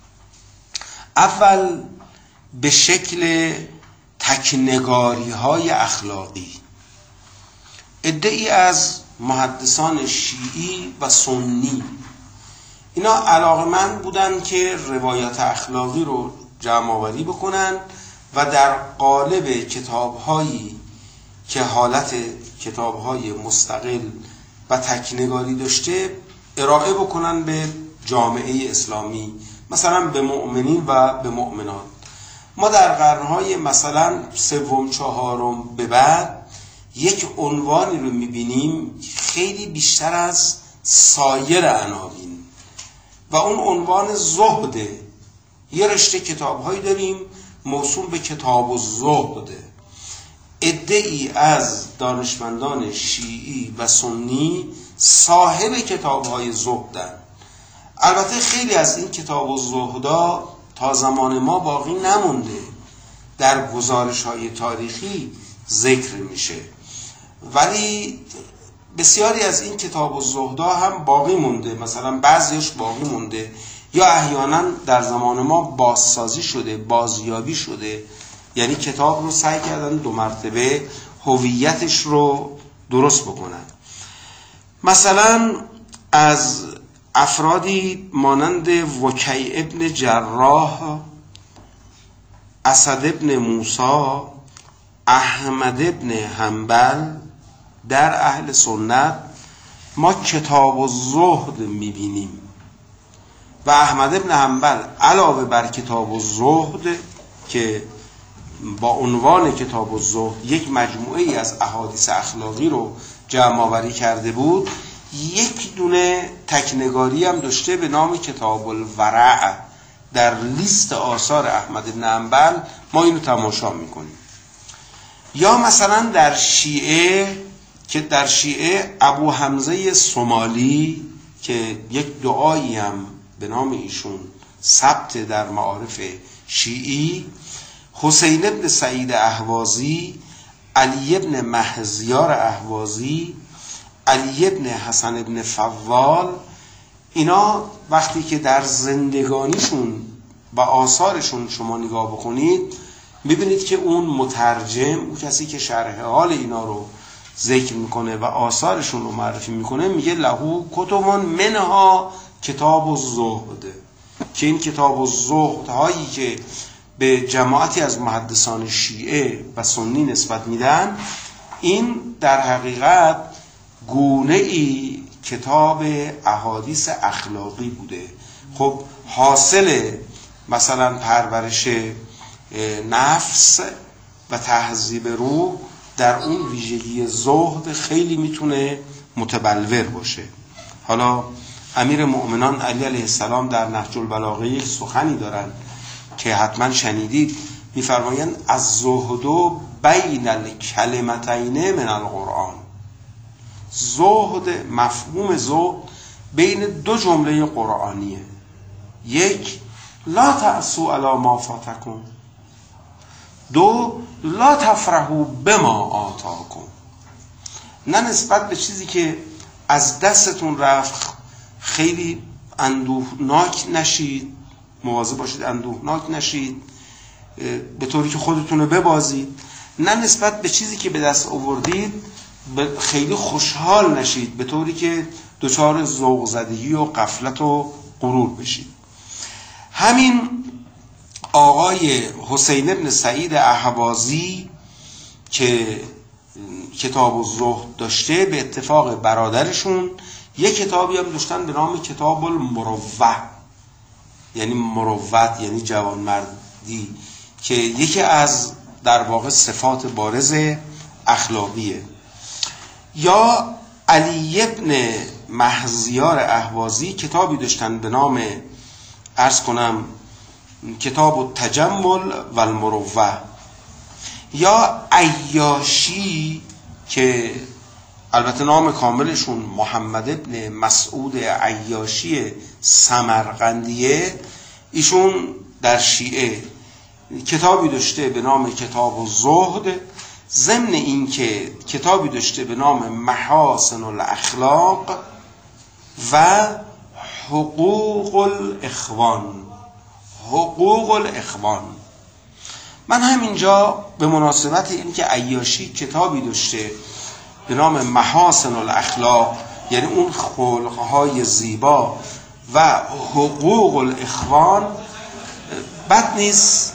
اول به شکل تکنگاری‌های اخلاقی. عده‌ای از محدثان شیعی و سنی اینا علاقه‌مند بودن که روایات اخلاقی رو جمع آوری بکنن و در قالب کتاب‌هایی که حالت کتاب‌های مستقل و تکنگاری داشته ارائه بکنن به جامعه اسلامی، مثلا به مؤمنین و به مؤمنات. ما در قرن‌های مثلا سوم چهارم به بعد یک عنوانی رو می‌بینیم خیلی بیشتر از سایر عناوین و اون عنوان زهده. یه رشته کتاب‌هایی داریم موسوم به کتاب الزهد. عده‌ای از دانشمندان شیعی و سنی صاحب کتاب‌های زهدن. البته خیلی از این کتاب الزهدا تا زمان ما باقی نمونده، در گزارش‌های تاریخی ذکر میشه، ولی بسیاری از این کتاب الزهدا هم باقی مونده، مثلا بعضیش باقی مونده یا احیانا در زمان ما بازسازی شده، بازیابی شده، یعنی کتاب رو سعی کردن دو مرتبه هویتش رو درست بکنن. مثلا از افرادی مانند وکی ابن جراح، اسد ابن موسی، احمد ابن حنبل در اهل سنت ما کتاب الزهد میبینیم و احمد ابن حنبل علاوه بر کتاب الزهد که با عنوان کتاب الزهد یک مجموعه ای از احادیث اخلاقی رو جمع آوری کرده بود، یک دونه تکنگاری هم داشته به نام کتاب الورع. در لیست آثار احمد بن حنبل ما اینو تماشا میکنیم. یا مثلا در شیعه که در شیعه ابو حمزه سومالی که یک دعایی هم به نام ایشون ثبت در معارف شیعی، حسین ابن سعید اهوازی، علی ابن مهزیار اهوازی، علی ابن حسن ابن فوال، اینا وقتی که در زندگانیشون و آثارشون شما نگاه بکنید میبینید که اون مترجم، اون کسی که شرح حال اینا رو ذکر میکنه و آثارشون رو معرفی میکنه، میگه لهو کتبون منها کتاب الزهد، که این کتاب الزهد هایی که به جماعتی از محدثان شیعه و سنی نسبت میدن، این در حقیقت گونه ای کتاب احادیث اخلاقی بوده. خب حاصل مثلا پرورش نفس و تهذیب روح در اون ویژگی زهد خیلی میتونه متبلور باشه. حالا امیر مؤمنان علی علیه السلام در نهج البلاغه یک سخنی دارن که حتما شنیدید، میفرمایند از زهد بین الکلمتین من القرآن. زهد، مفهوم زهد بین دو جمله قرآنیه. یک، لا تأسوا علی ما فاتکم. دو، لا تفرحوا بما آتاکم. نه نسبت به چیزی که از دستتون رفت خیلی اندوهناک نشید، مواظب باشید اندوهناک نشید به طوری که خودتون رو ببازید. نه نسبت به چیزی که به دست آوردید خیلی خوشحال نشید به طوری که دچار ذوق زدگی و غفلت و غرور بشید. همین آقای حسین ابن سعید اهوازی که کتاب الزهد داشته، به اتفاق برادرشون یک کتابی هم داشتن به نام کتاب المروه، یعنی مروت یعنی جوانمردی، که یکی از در واقع صفات بارز اخلاقیه. یا علی ابن مهزیار اهوازی کتابی داشتن به نام، عرض کنم، کتاب التجمل و المروه. یا عیاشی که البته نام کاملشون محمد ابن مسعود عیاشی سمرقندیه، ایشون در شیعه کتابی داشته به نام کتاب الزهد، ضمن این که کتابی داشته به نام محاسن الاخلاق و حقوق الاخوان. حقوق الاخوان. من همینجا به مناسبت این که عیاشی کتابی داشته به نام محاسن الاخلاق، یعنی اون خلقهای زیبا، و حقوق الاخوان، بد نیست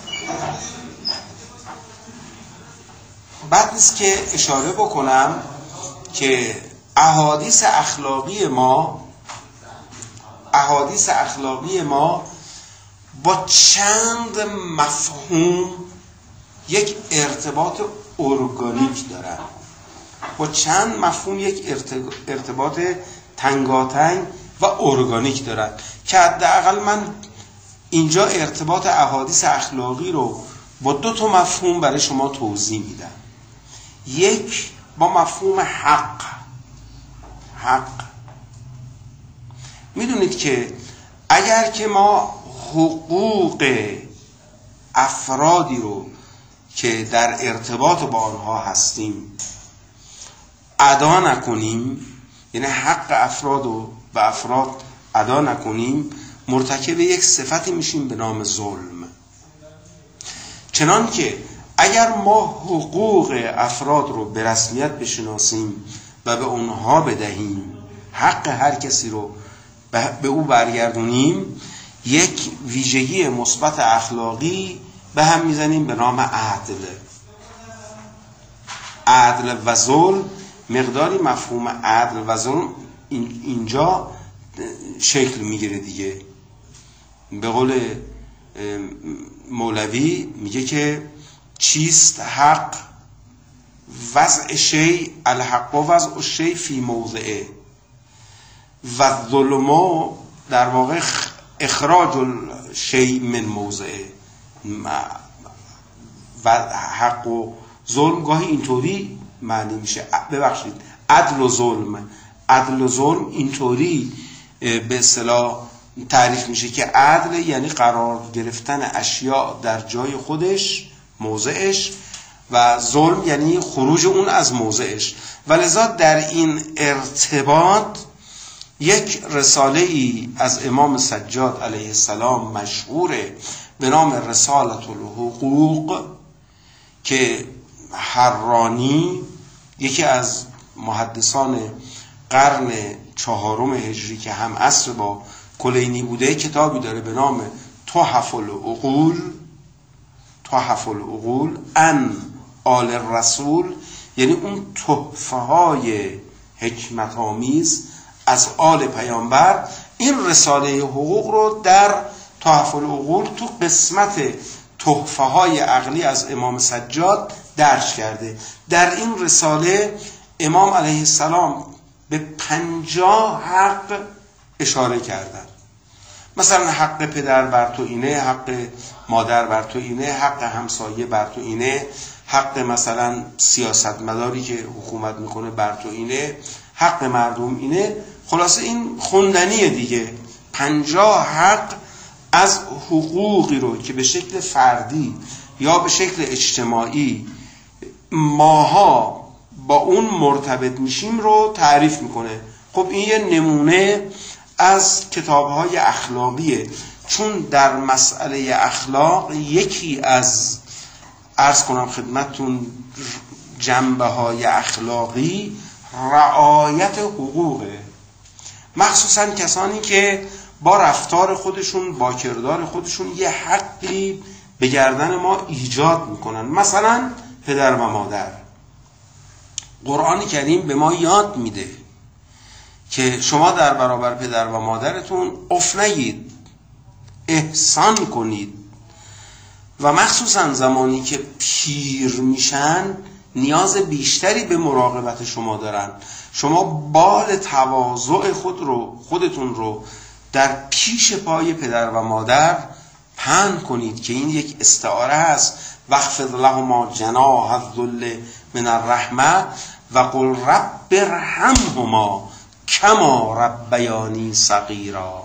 بد نیست که اشاره بکنم که احادیث اخلاقی ما احادیث اخلاقی ما با چند مفهوم یک ارتباط ارگانیک دارن، با چند مفهوم یک ارتباط تنگاتنگ و ارگانیک دارن که حداقل من اینجا ارتباط احادیث اخلاقی رو با دو تا مفهوم برای شما توضیح میدم. یک، با مفهوم حق. حق میدونید که اگر که ما حقوق افرادی رو که در ارتباط با آنها هستیم ادا نکنیم، یعنی حق افراد رو به افراد ادا نکنیم، مرتکب یک صفتی میشیم به نام ظلم. چنان که اگر ما حقوق افراد رو به رسمیت بشناسیم و به اونها بدهیم، حق هر کسی رو به او برگردونیم، یک ویژگی مثبت اخلاقی به هم میزنیم به نام عدل. عدل و ظلم، مقداری مفهوم عدل و ظلم اینجا شکل میگیره دیگه. به قول مولوی میگه که چیست حق؟ وضع شیء الحق و وضع شیء فی موضعه، و ظلم در واقع اخراج الشیء من موضعه. و حق و ظلم گاهی اینطوری معنی میشه، ببخشید عدل و ظلم، عدل و ظلم اینطوری به اصطلاح تعریف میشه که عدل یعنی قرار گرفتن اشیاء در جای خودش، موضعش، و ظلم یعنی خروج اون از موضعش. ولذا در این ارتباط یک رساله ای از امام سجاد علیه السلام مشهوره به نام رسالة الحقوق که حرانی یکی از محدثان قرن چهارم هجری که هم عصر با کلینی بوده کتابی داره به نام تحف العقول، تحف العقول ان آل الرسول، یعنی اون تحفه های حکمت آمیز از آل پیامبر. این رساله حقوق رو در تحف العقول تو قسمت تحفه های عقلی از امام سجاد درج کرده. در این رساله امام علیه السلام به پنجاه حق اشاره کردن. مثلا حق پدر بر تو اینه، حق مادر بر تو اینه، حق همسایه بر تو اینه، حق مثلا سیاستمداری که حکومت میکنه بر تو اینه، حق مردم اینه. خلاصه این خوندنیه دیگه. پنجاه حق از حقوقی رو که به شکل فردی یا به شکل اجتماعی ماها با اون مرتبط میشیم رو تعریف میکنه. خب این یه نمونه از کتاب‌های اخلاقیه، چون در مسئله اخلاق یکی از عرض کنم خدمتتون جنبه‌های اخلاقی رعایت حقوقه، مخصوصا کسانی که با رفتار خودشون، با کردار خودشون یه حقی به گردن ما ایجاد میکنن. مثلا پدر و مادر. قرآن کریم به ما یاد میده که شما در برابر پدر و مادرتون اف نگید، احسان کنید، و مخصوصا زمانی که پیر میشن نیاز بیشتری به مراقبت شما دارن. شما بال تواضع خود رو خودتون رو در پیش پای پدر و مادر پهن کنید که این یک استعاره است. واخفض لهما جناح الذل من الرحمه و قل رب ارحمهما کما ربیانی صغیرا.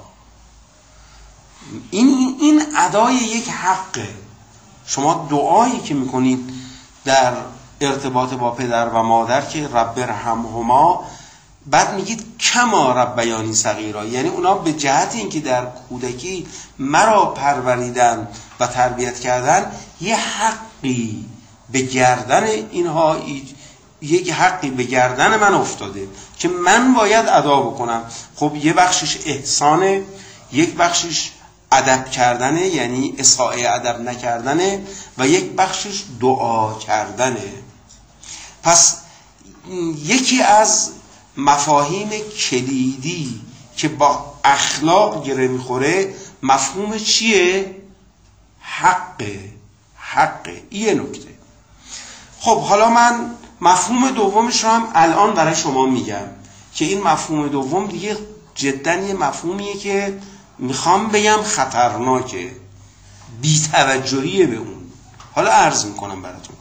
این این ادای یک حقه. شما دعایی که میکنید در ارتباط با پدر و مادر که رب ارحمهما، بعد میگید کما ربیانی صغیرا، یعنی اونا به جهت اینکه در کودکی مرا پروریدن و تربیت کردن یه حقی به گردن اینها، یک حقی به گردن من افتاده که من باید ادا بکنم. خب یه بخشش احسانه، یک بخشش ادب کردنه یعنی اساءه ادب نکردنه، و یک بخشش دعا کردنه. پس یکی از مفاهیم کلیدی که با اخلاق گره میخوره مفهوم چیه؟ حقه. حقه. این نکته. خب حالا من مفهوم دومش رو هم الان برای شما میگم که این مفهوم دوم دیگه جدا یه مفهومیه که میخوام بگم خطرناکه، بی‌توجهیه به اون. حالا عرض میکنم براتون.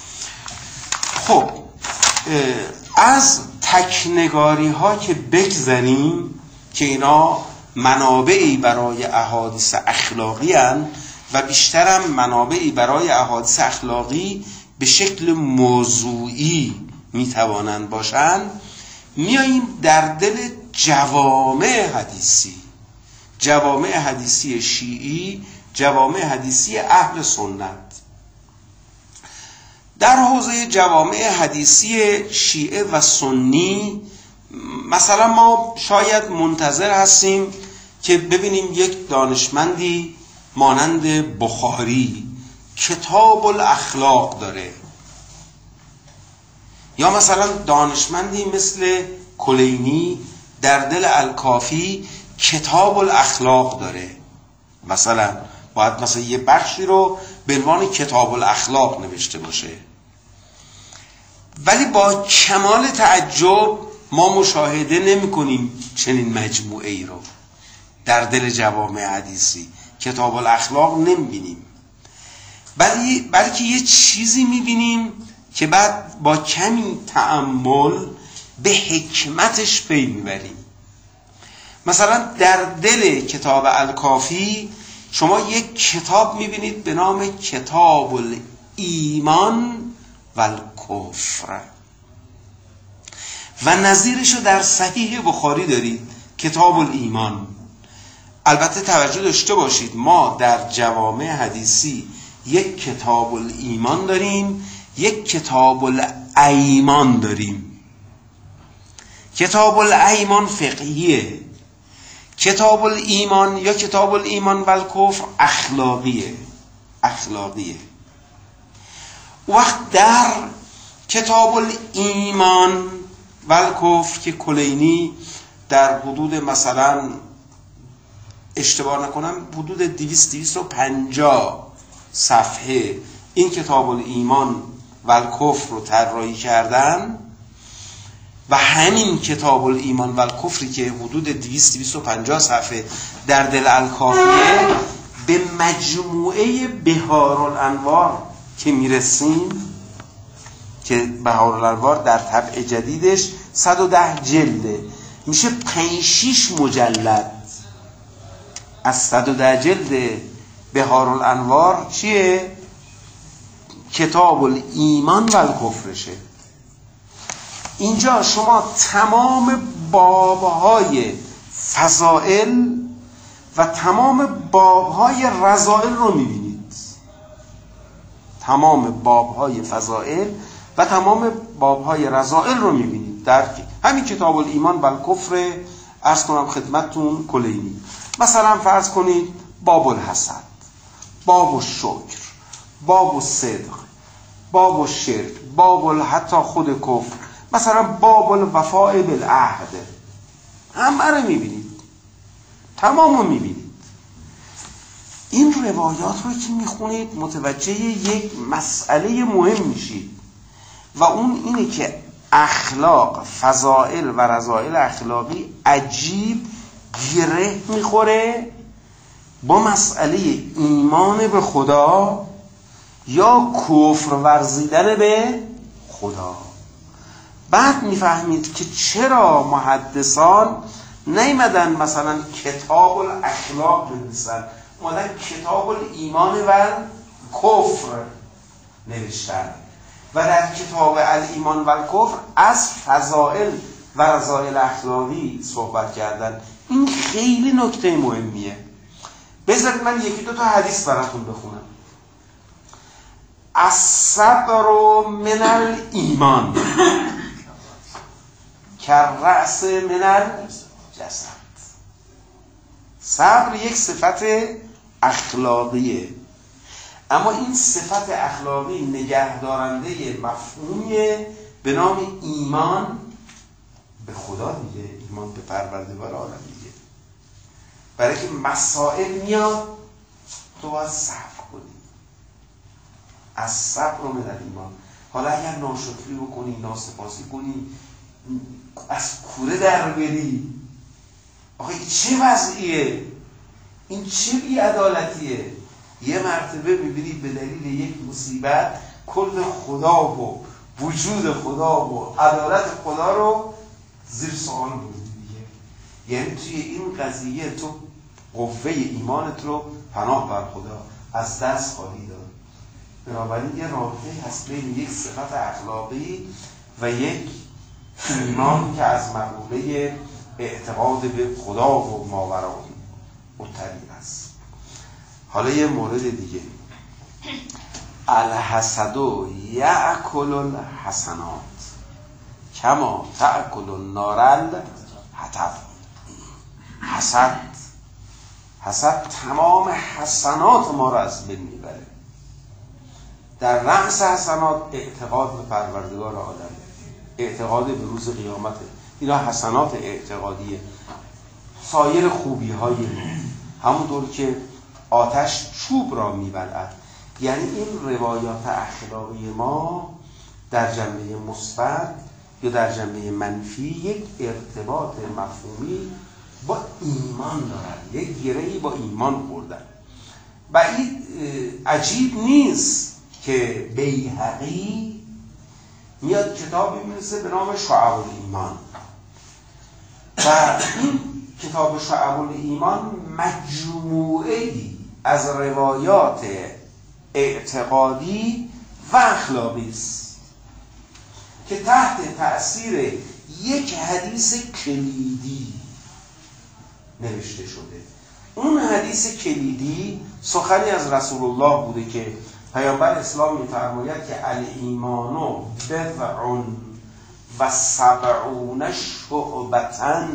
خب از تکنگاری ها که بگذاریم که اینا منابعی برای احادیث اخلاقی هن و بیشترم منابعی برای احادیث اخلاقی به شکل موضوعی میتوانند باشند، میاییم در دل جوامع حدیثی، جوامع حدیثی شیعی، جوامع حدیثی اهل سنت. در حوزه جوامع حدیثی شیعه و سنی مثلا ما شاید منتظر هستیم که ببینیم یک دانشمندی مانند بخاری کتاب الاخلاق داره، یا مثلا دانشمندی مثل کلینی در دل الکافی کتاب الاخلاق داره. مثلا باید مثلا یه بخشی رو به عنوان کتاب الاخلاق نوشته باشه، ولی با کمال تعجب ما مشاهده نمی کنیم چنین مجموعه ای رو در دل جوامع حدیثی. کتاب الاخلاق نمی بینیم، بلی بلکه یه چیزی می بینیم که بعد با کمی تأمل به حکمتش پی میبریم. مثلا در دل کتاب الکافی شما یک کتاب میبینید به نام کتاب الایمان و الکفر و نظیرش رو در صحیح بخاری دارید، کتاب الایمان. البته توجه داشته باشید ما در جوامع حدیثی یک کتاب الایمان داریم، یک کتاب الایمان داریم. کتاب الایمان فقهیه، کتاب الایمان یا کتاب الایمان و الکفر اخلاقیه اخلاقیه وقت در کتاب الایمان و الکفر که کلینی در حدود مثلا اشتباه نکنم حدود دویست دویست و پنجاه صفحه این کتاب الایمان و الکفر رو طراحی کردن و همین کتاب الایمان و الکفری که حدود دویست دویست و پنجاه صفحه در دل الکافیه به مجموعه بهارالانوار که میرسیم که بهارالانوار در طبع جدیدش صد و ده جلده میشه پنج شش مجلد. از صد و ده جلد بهارالانوار چیه؟ کتاب الایمان و الکفرشه. اینجا شما تمام بابهای فضائل و تمام بابهای رذائل رو میبینید، تمام بابهای فضائل و تمام بابهای رذائل رو میبینید در همین کتاب الایمان و الکفر. عرض کنم خدمتتون کلینی. مثلا فرض کنید باب الحسد، باب الشکر، باب الصدق، باب الشرک، باب حتی خود کفر، مثلا باب الوفاء بالعهد، همه رو میبینید، تمام رو میبینید. این روایات رو که میخونید متوجه یک مسئله مهم میشید و اون اینه که اخلاق، فضائل و رذائل اخلاقی عجیب گره میخوره با مسئله ایمان به خدا یا کفر ورزیدن به خدا. بعد میفهمید که چرا محدثان نیمدن مثلا کتاب الاخلاق بنویسن، اومدن کتاب الایمان و کفر نوشتن و در کتاب الایمان و الکفر از فضائل و رذائل اخلاقی صحبت کردن. این خیلی نکته مهمیه. بذارید من یکی دو تا حدیث براتون بخونم. الصبر من الایمان کالرأس من الجسد. صبر یک صفت اخلاقیه، اما این صفت اخلاقی نگهدارنده مفهومیه به نام ایمان به خدا دیگه، ایمان به پروردگار عالم دیگه. برای که مسائل میاد تو باید صبر کنی. از صبر رو من ایمان. حالا اگر ناشکری بکنی، ناسپاسی کنی، از کوره در بری، آخه چه وضعیه؟ این چه بی‌عدالتیه؟ یه مرتبه میبینی به دلیل یک مصیبت کل خدا و وجود خدا و عدالت خدا رو زیر سوال بردی دیگه. یعنی توی این قضیه تو قوه ایمانت رو پناه بر خدا از دست خواهی داد. بنابراین یه رابطه هست بین یک صفت اخلاقی و یک ایمان که از مقوله اعتقاد به خدا و ماورای مطلع است. حالا یه مورد دیگه، الحسد یأکل الحسنات کما تأکل النار الحطب. حسد حسد تمام حسنات ما رو از بین میبره. در رأس حسنات اعتقاد به پروردگار عالم، اعتقاد به روز قیامت، اینا حسنات اعتقادیه. سایر خوبی های ما همونطور که آتش چوب را میبلعد. یعنی این روایات اخلاقی ما در جنبه مثبت یا در جنبه منفی یک ارتباط مفهومی با ایمان دارن، یک گرهی با ایمان خوردن. و این عجیب نیست که بیهقی میاد کتابی می‌نویسه به نام شعب الایمان و این کتاب شعب الایمان مجموعه‌ای از روایات اعتقادی و اخلاقی است که تحت تأثیر یک حدیث کلیدی نوشته شده. اون حدیث کلیدی سخنی از رسول الله بوده که پیامبر اسلام می‌فرماید که الایمان بضع و سبعون شعبة،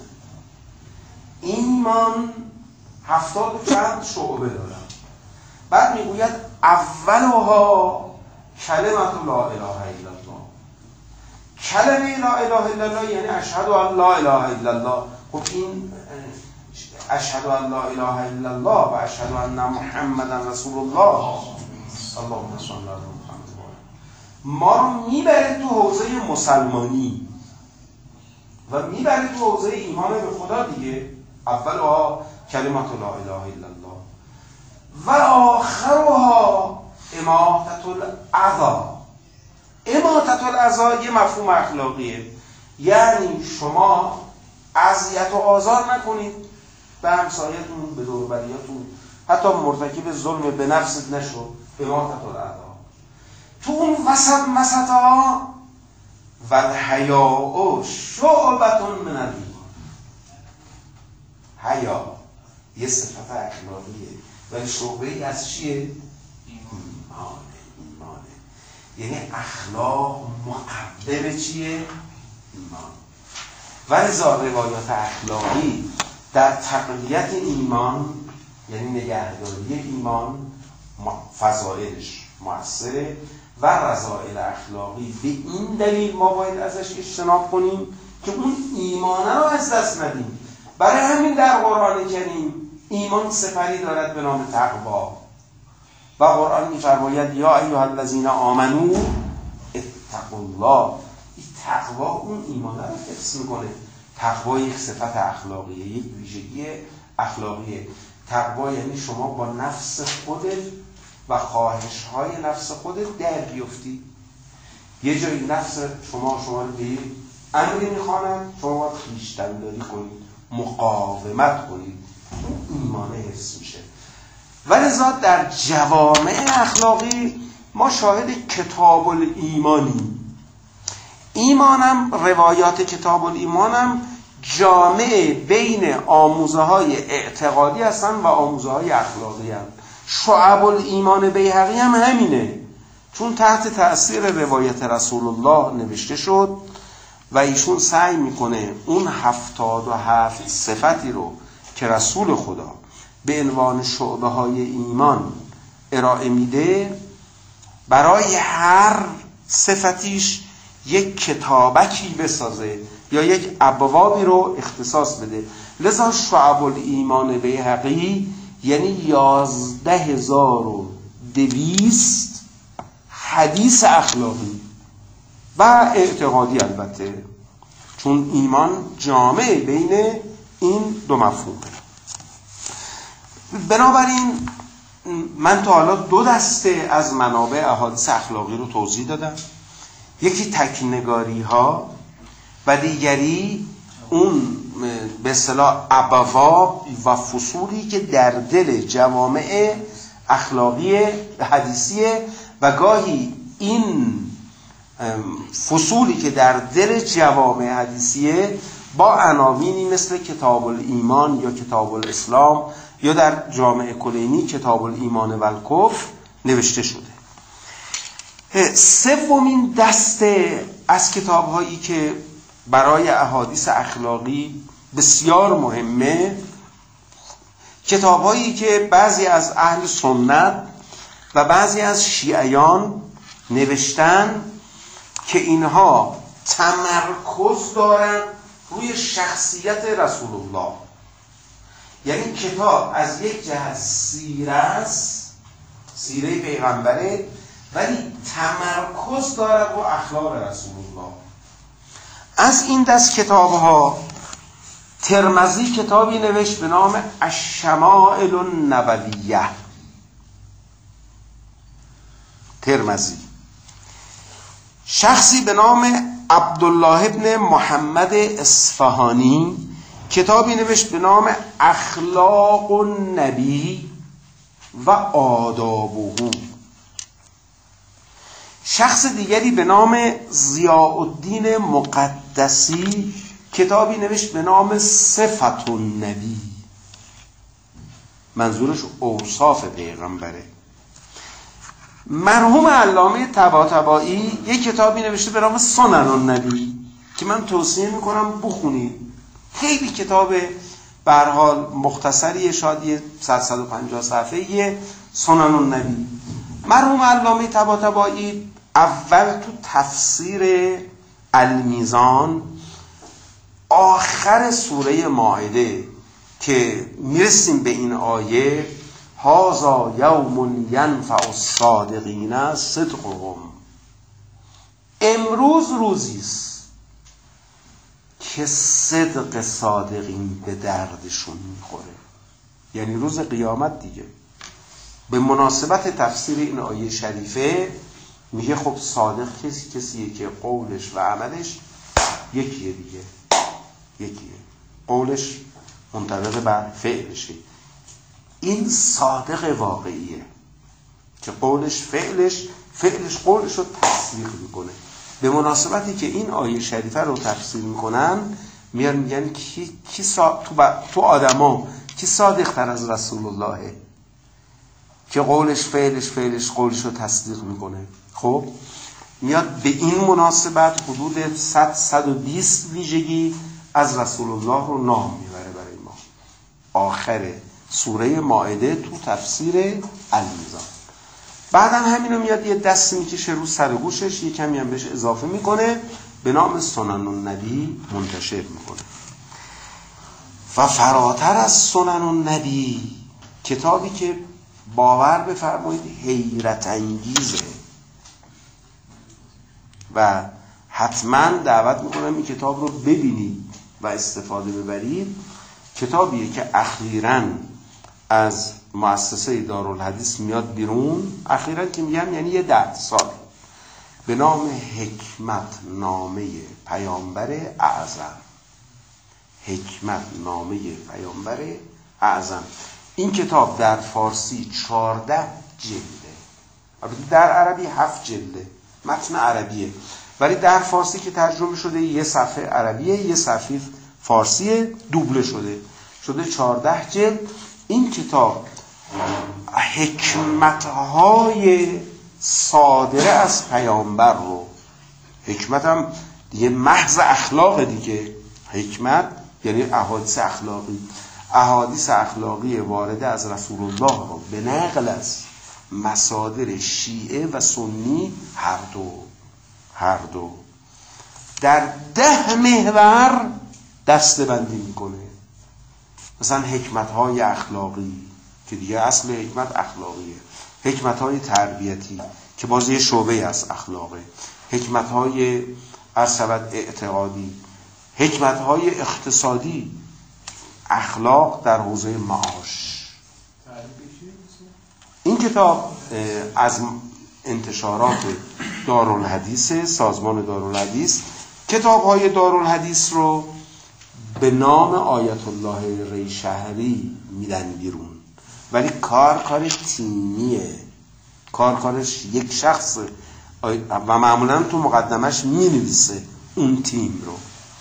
ایمان هفتاد و چند شعبه دارد. بعد میگوید اولها کلمت لا اله الا الله. کلمه لا اله الا الله یعنی اشهد ان لا اله الا الله. خب این اشهد ان لا اله الا الله و اشهد ان محمدا رسول الله اللهم صل علی محمد ما رو میبره تو حوزه مسلمانی و میبره تو حوزه ایمان به خدا دیگه. اولها کلمت لا اله الا الله و آخرها اماطة الاذی. اماطة الاذی یه مفهوم اخلاقیه، یعنی شما اذیت و آزار نکنید به همسایتون، به دور و بریاتون، حتی مرتکب ظلم به نفست نشو. اماطة الاذی. تو اون وسط مسطا و الحیاء شعبة من الایمان. حیا یه صفت اخلاقیه ولی شعبه ای از چیه؟ ایمانه. ایمانه یعنی اخلاق مقدم چیه؟ ایمان. ولذا روایات اخلاقی در تقویت ایمان یعنی نگهداری ایمان فضایلش مؤثره و رذائل اخلاقی به این دلیل ما باید ازش اجتناب کنیم که اون ایمانه رو از دست ندیم. برای همین در قرآن کریم ایمان سپری دارد به نام تقوا و قرآن می‌فرماید یا ایها الذین آمنو اتقوا الله. این تقوا اون ایمانه رو حفظ میکنه. تقوا یک صفت اخلاقیه، یک ویژگی اخلاقیه. تقوا یعنی شما با نفس خودت و خواهش‌های نفس خودت در بیفتی. یه جایی نفس شما شما رو به امری میخواند، شما باید خویشتن‌داری کنید، مقاومت کنید. این ایمانه حفظ میشه. ولذا در جوامع اخلاقی ما شاهد کتاب الایمانیم. ایمانم، روایات کتاب الایمانم جامع بین آموزه های اعتقادی هستن و آموزه های اخلاقی هستن. شعب الایمان بیهقی هم همینه، چون تحت تأثیر روایت رسول الله نوشته شد و ایشون سعی میکنه اون هفتاد و هفت صفتی رو که رسول خدا به عنوان شعبه های ایمان ارائه میده برای هر صفتیش یک کتابکی بسازه یا یک ابوابی رو اختصاص بده. لذا شعب الایمان بیهقی یعنی یازده هزار و دویست حدیث اخلاقی و اعتقادی، البته چون ایمان جامع بین این دو مفهومه. بنابراین من تا حالا دو دسته از منابع احادیث اخلاقی رو توضیح دادم. یکی تکنگاری ها و دیگری اون به اصطلاح ابواب و فصولی که در دل جوامع اخلاقی حدیثیه و گاهی این فصولی که در دل جوامع حدیثیه با عناوینی مثل کتاب الایمان یا کتاب الاسلام یا در جامع کلینی کتاب الایمان و الکفر نوشته شده. سومین دسته از کتاب هایی که برای احادیث اخلاقی بسیار مهمه، کتاب هایی که بعضی از اهل سنت و بعضی از شیعیان نوشتن که اینها تمرکز دارن روی شخصیت رسول الله. یعنی کتاب از یک جهت سیره است، سیره پیغمبره، ولی تمرکز دارد رو اخلاق رسول الله. از این دست کتاب ها ترمذی کتابی نوشت به نام الشمائل النبویه. ترمذی شخصی به نام عبدالله ابن محمد اصفهانی کتابی نوشت به نام اخلاق النبی و آدابه. شخص دیگری به نام ضیاء الدین مقدسی کتابی نوشت به نام صفت النبی، منظورش اوصاف پیغمبره. مرحوم علامه طباطبایی یک کتابی نوشته به نام سنن النبی که من توصیه میکنم بخونید. خیلی کتاب به هر حال مختصری، شاید صد صد و پنجاه صفحه‌ای سنن النبی. مرحوم علامه طباطبایی اول تو تفسیر المیزان آخر سوره مائده که میرسیم به این آیه هذا یوم ینفع الصادقین صدقهم، امروز روزی است که صدق صادقین به دردشون میخوره، یعنی روز قیامت دیگه. به مناسبت تفسیر این آیه شریفه میگه خب صادق کسی کسیه که قولش و عملش یکیه دیگه، یکیه، قولش منطبق بر فعلشه. این صادق واقعیه که قولش فعلش فعلش قولش رو تصدیق میکنه. به مناسبتی که این آیه شریفه رو تفسیر میکنن میان میگن کی کی سا... تو, ب... تو آدما کی صادق تر از رسول اللهه که قولش فعلش فعلش قولش رو تصدیق میکنه. خب میاد به این مناسبت حدود صد صد و بیست ویژگی از رسول الله رو نام میبره برای ما. آخر سوره مائده تو تفسیر المیزان. بعدم همینو میاد یه دست میکشه رو سر گوشش، یه کمی هم بهش اضافه میکنه، به نام سنن النبی منتشر میکنه. و فراتر از سنن النبی، کتابی که باور بفرمایید حیرت انگیزه و حتما دعوت میکنم این کتاب رو ببینید و استفاده ببرید. کتابیه که اخیراً از مؤسسه دارالحدیث میاد بیرون، اخیراً که میگم یعنی یه ده سال، به نام حکمت نامه پیامبر اعظم. حکمت نامه پیامبر اعظم. این کتاب در فارسی چهارده جلده، البته در عربی هفت جلده، متن عربیه، ولی در فارسی که ترجمه شده یه صفحه عربیه یه صفحه فارسیه، دوبله شده شده چهارده جلد. این کتاب حکمتهای صادره از پیامبر رو، حکمت هم دیگه محض اخلاق دیگه، حکمت یعنی احادیث اخلاقی، احادیث اخلاقی وارده از رسول الله رو به نقل از مصادر شیعه و سنی هر دو هر دو در ده محور دسته بندی میکنه. مثلا حکمت‌های اخلاقی که دیگه اصل حکمت اخلاقیه، حکمت‌های تربیتی که باز یه شعبه از اخلاقه، حکمت‌های ارشد اعتقادی، حکمت‌های اقتصادی، اخلاق در حوزه معاش. این کتاب از انتشارات دارالحدیث، سازمان دارالحدیث. کتاب‌های دارالحدیث رو به نام آیت الله ریشهری میدن بیرون، ولی کار کارش تیمیه، کار کارش یک شخص و معمولا تو مقدمش مینویسه اون تیم رو.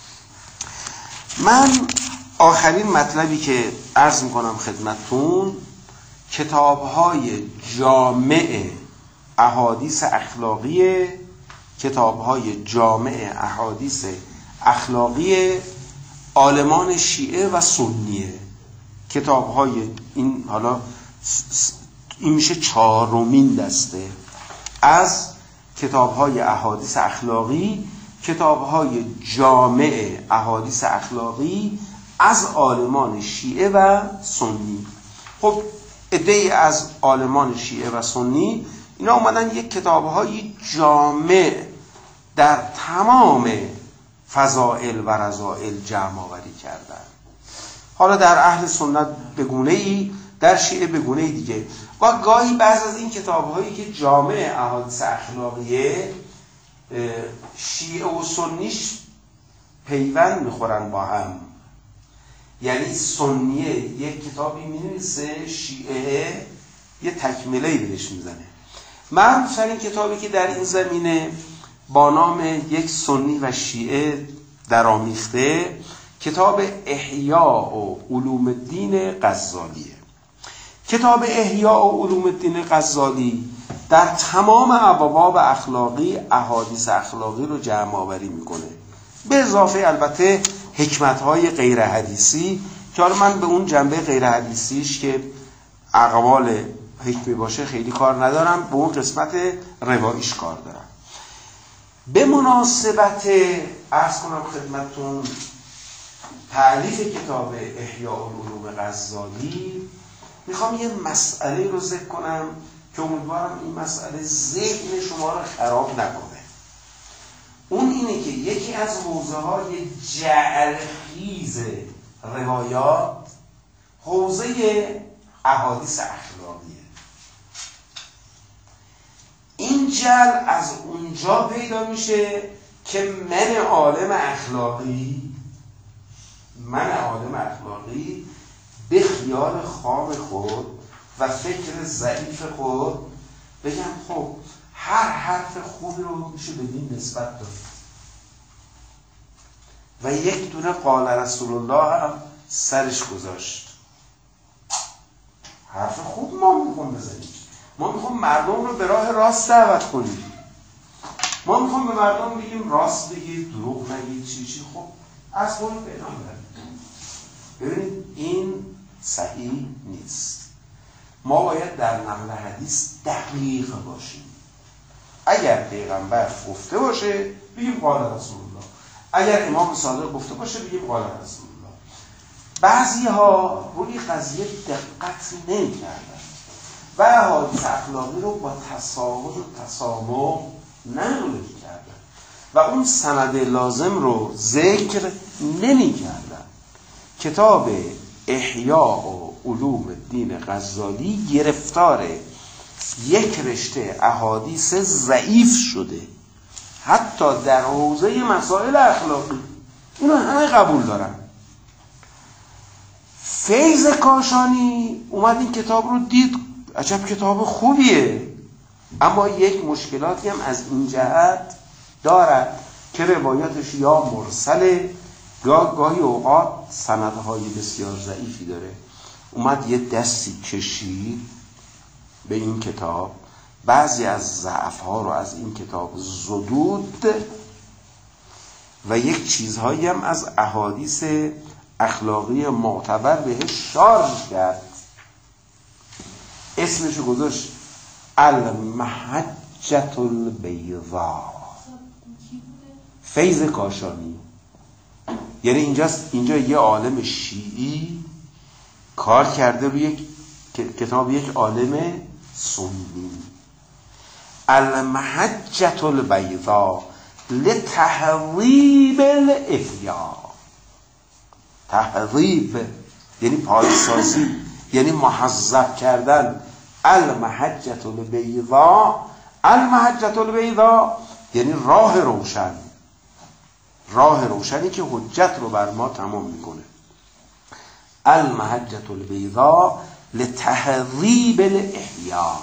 من آخرین مطلبی که عرض میکنم خدمتتون، کتاب‌های جامع احادیث اخلاقی، کتاب‌های جامع احادیث اخلاقی عالمان شیعه و سنیه. کتاب‌های این حالا این میشه چهارمین دسته از کتاب‌های احادیث اخلاقی، کتاب‌های جامع احادیث اخلاقی از عالمان شیعه و سنی. خب عده‌ای از عالمان شیعه و سنی اینا اومدن یک کتاب‌های جامع در تمام فضائل و رذائل جمع آوری کردن. حالا در اهل سنت به گونه‌ای، در شیعه به گونه دیگه. و گاهی بعض از این کتاب‌هایی که جامع احادیث اخلاقیه، شیعه و سنیش پیوند میخورن با هم. یعنی سنیه یک کتابی می‌نویسه، شیعه یه تکمله‌ای بهش میزنه. معروف‌ترین کتابی که در این زمینه با نام یک سنی و شیعه درآمیخته، کتاب احیاء و علوم الدین غزالیه. کتاب احیاء و علوم الدین غزالی در تمام ابواب اخلاقی احادیث اخلاقی رو جمع آوری میکنه، به اضافه البته حکمت‌های غیر حدیثی که حالا من به اون جنبه غیر حدیثیش که اقوال حکمی باشه خیلی کار ندارم، به اون قسمت رواییش کار دارم. به مناسبت عرض کنم خدمتتون تألیف کتاب احیاء العلوم غزالی میخوام یه مسئله رو ذکر کنم که امیدوارم این مسئله ذهن شما رو خراب نکنه. اون اینه که یکی از حوزه های جعلخیز روایات حوزه احادیث اخلاقیه. این جعل از اونجا پیدا میشه که من عالم اخلاقی من عالم اخلاقی به خیال خام خود و فکر ضعیف خود بگم خب هر حرف خوبی رو میشه بدین نسبت داد و یک دونه قال رسول الله هم سرش گذاشت. حرف خوب ما میخوام بزنیم، ما میخوام مردم رو به راه راست دعوت کنیم، ما میخوام به مردم بگیم راست بگید، دروغ نگید، چی چی. خب از خود پیدا برد. ببینید این صحیح نیست. ما باید در نقل حدیث دقیق باشیم. اگر پیغمبر گفته باشه بگیم قال رسول الله، اگر امام صادق گفته باشه بگیم قال رسول الله. بعضی ها روی قضیه دقت نمی کردن و احادیث اخلاقی رو با تساهل و تسامح نقل کردن و اون سند لازم رو ذکر نمی کردن. کتاب احیاء و علوم الدین غزالی گرفتار یک رشته احادیث ضعیف شده، حتی در حوزه مسائل اخلاقی اینا همه قبول دارن. فیض کاشانی اومد این کتاب رو دید، عجب کتاب خوبیه، اما یک مشکلاتی هم از این جهت دارد که روایاتش یا مرسله یا گاهی اوقات سندهای بسیار ضعیفی داره. اومد یه دستی کشید به این کتاب، بعضی از ضعف‌ها رو از این کتاب زدود و یک چیزهایی هم از احادیث اخلاقی معتبر بهش شارژ کرد. اسمشو گذاشت المحجة البیضاء، فیض کاشانی. یعنی اینجاست، اینجا یه عالم شیعی کار کرده روی یک کتاب یک عالم سنی. المحجة البیضاء لتهذیب الاحیاء. تهذیب یعنی پاکسازی، یعنی محذب کردن. المحجة البیضاء، المحجة البیضاء یعنی راه روشن، راه روشنی که حجت رو بر ما تمام میکنه. المحجة البیضاء لتهذیب الاحیاء.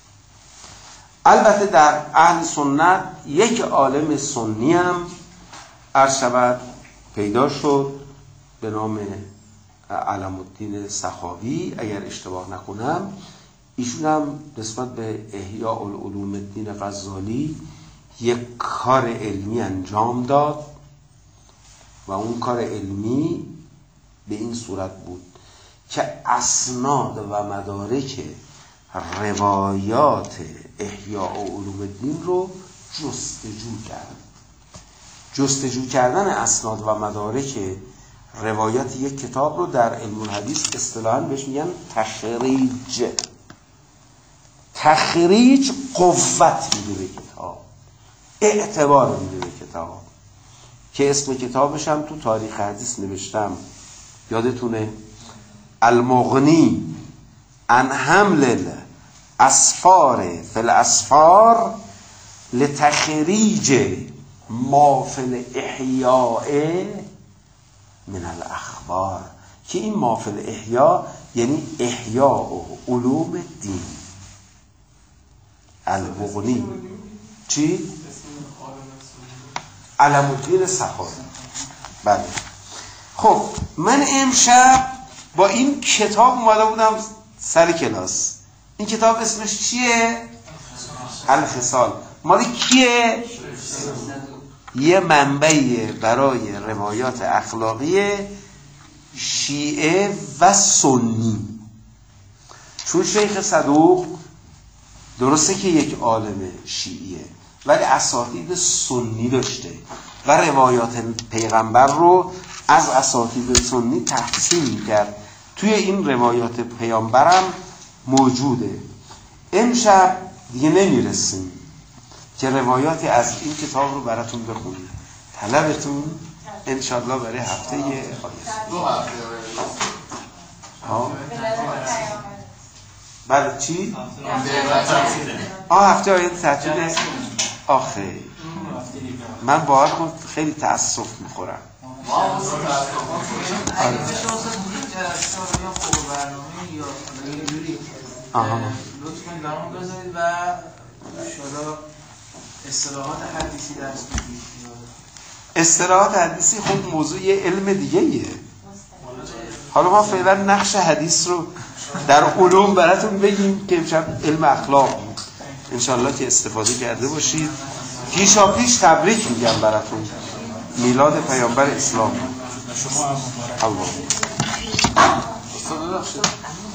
البته در اهل سنت یک عالم سنی هم عرض شود پیدا شد به نام علم الدین سخاوی اگر اشتباه نکنم. ایشون هم نسبت به احیاء العلوم الدین غزالی یک کار علمی انجام داد و اون کار علمی به این صورت بود که اسناد و مدارک روایات احیاء علوم الدین رو جستجو کرد. جستجو کردن اسناد و مدارک روایات یک کتاب رو در علم الحدیث اصطلاحاً بهش میگن تخریج. تخریج قوت میده به کتاب، اعتبار میده به کتاب، که اسم کتابش هم تو تاریخ حدیث نوشتم، یادتونه؟ المغنی عن حمل الاسفار فی الاسفار لتخریج ما فی الاحیاء من الاخبار. که این مافل احیا یعنی احیا علوم دین. المغنی چی؟ علم الدین سخاوی. بله. خب من امشب با این کتاب اومده بودم سر کلاس. این کتاب اسمش چیه؟ الخصال. مال کیه؟ یه منبعیه برای روایات اخلاقی شیعه و سنی. چون شیخ صدوق درسته که یک عالم شیعیه ولی اساتید سنی داشته و روایات پیغمبر رو از اساتید سنی تحسین کرد. توی این روایات پیامبرم موجوده. امشب دیگه نمیرسیم که روایاتی از این کتاب رو براتون بخونیم. طلبتون انشالله برای هفته آینده. ها؟ بله چی؟ آه هفته آینده تعطیله. آخه من باید خیلی تأسف میخورم. آها لطفاً برام بذارید و شاید اصطلاحات حدیثی درس بدید. اصطلاحات حدیثی خب موضوع یه علم دیگه ایه. حالا ما فعلا نقش حدیث رو در علوم براتون بگیم که امشب علم اخلاق بود. انشالله که استفاده کرده باشید. پیشا پیش تبریک میگم براتون. میلاد پیامبر اسلام. شما هم مبارک. الله. استاد ببخشید.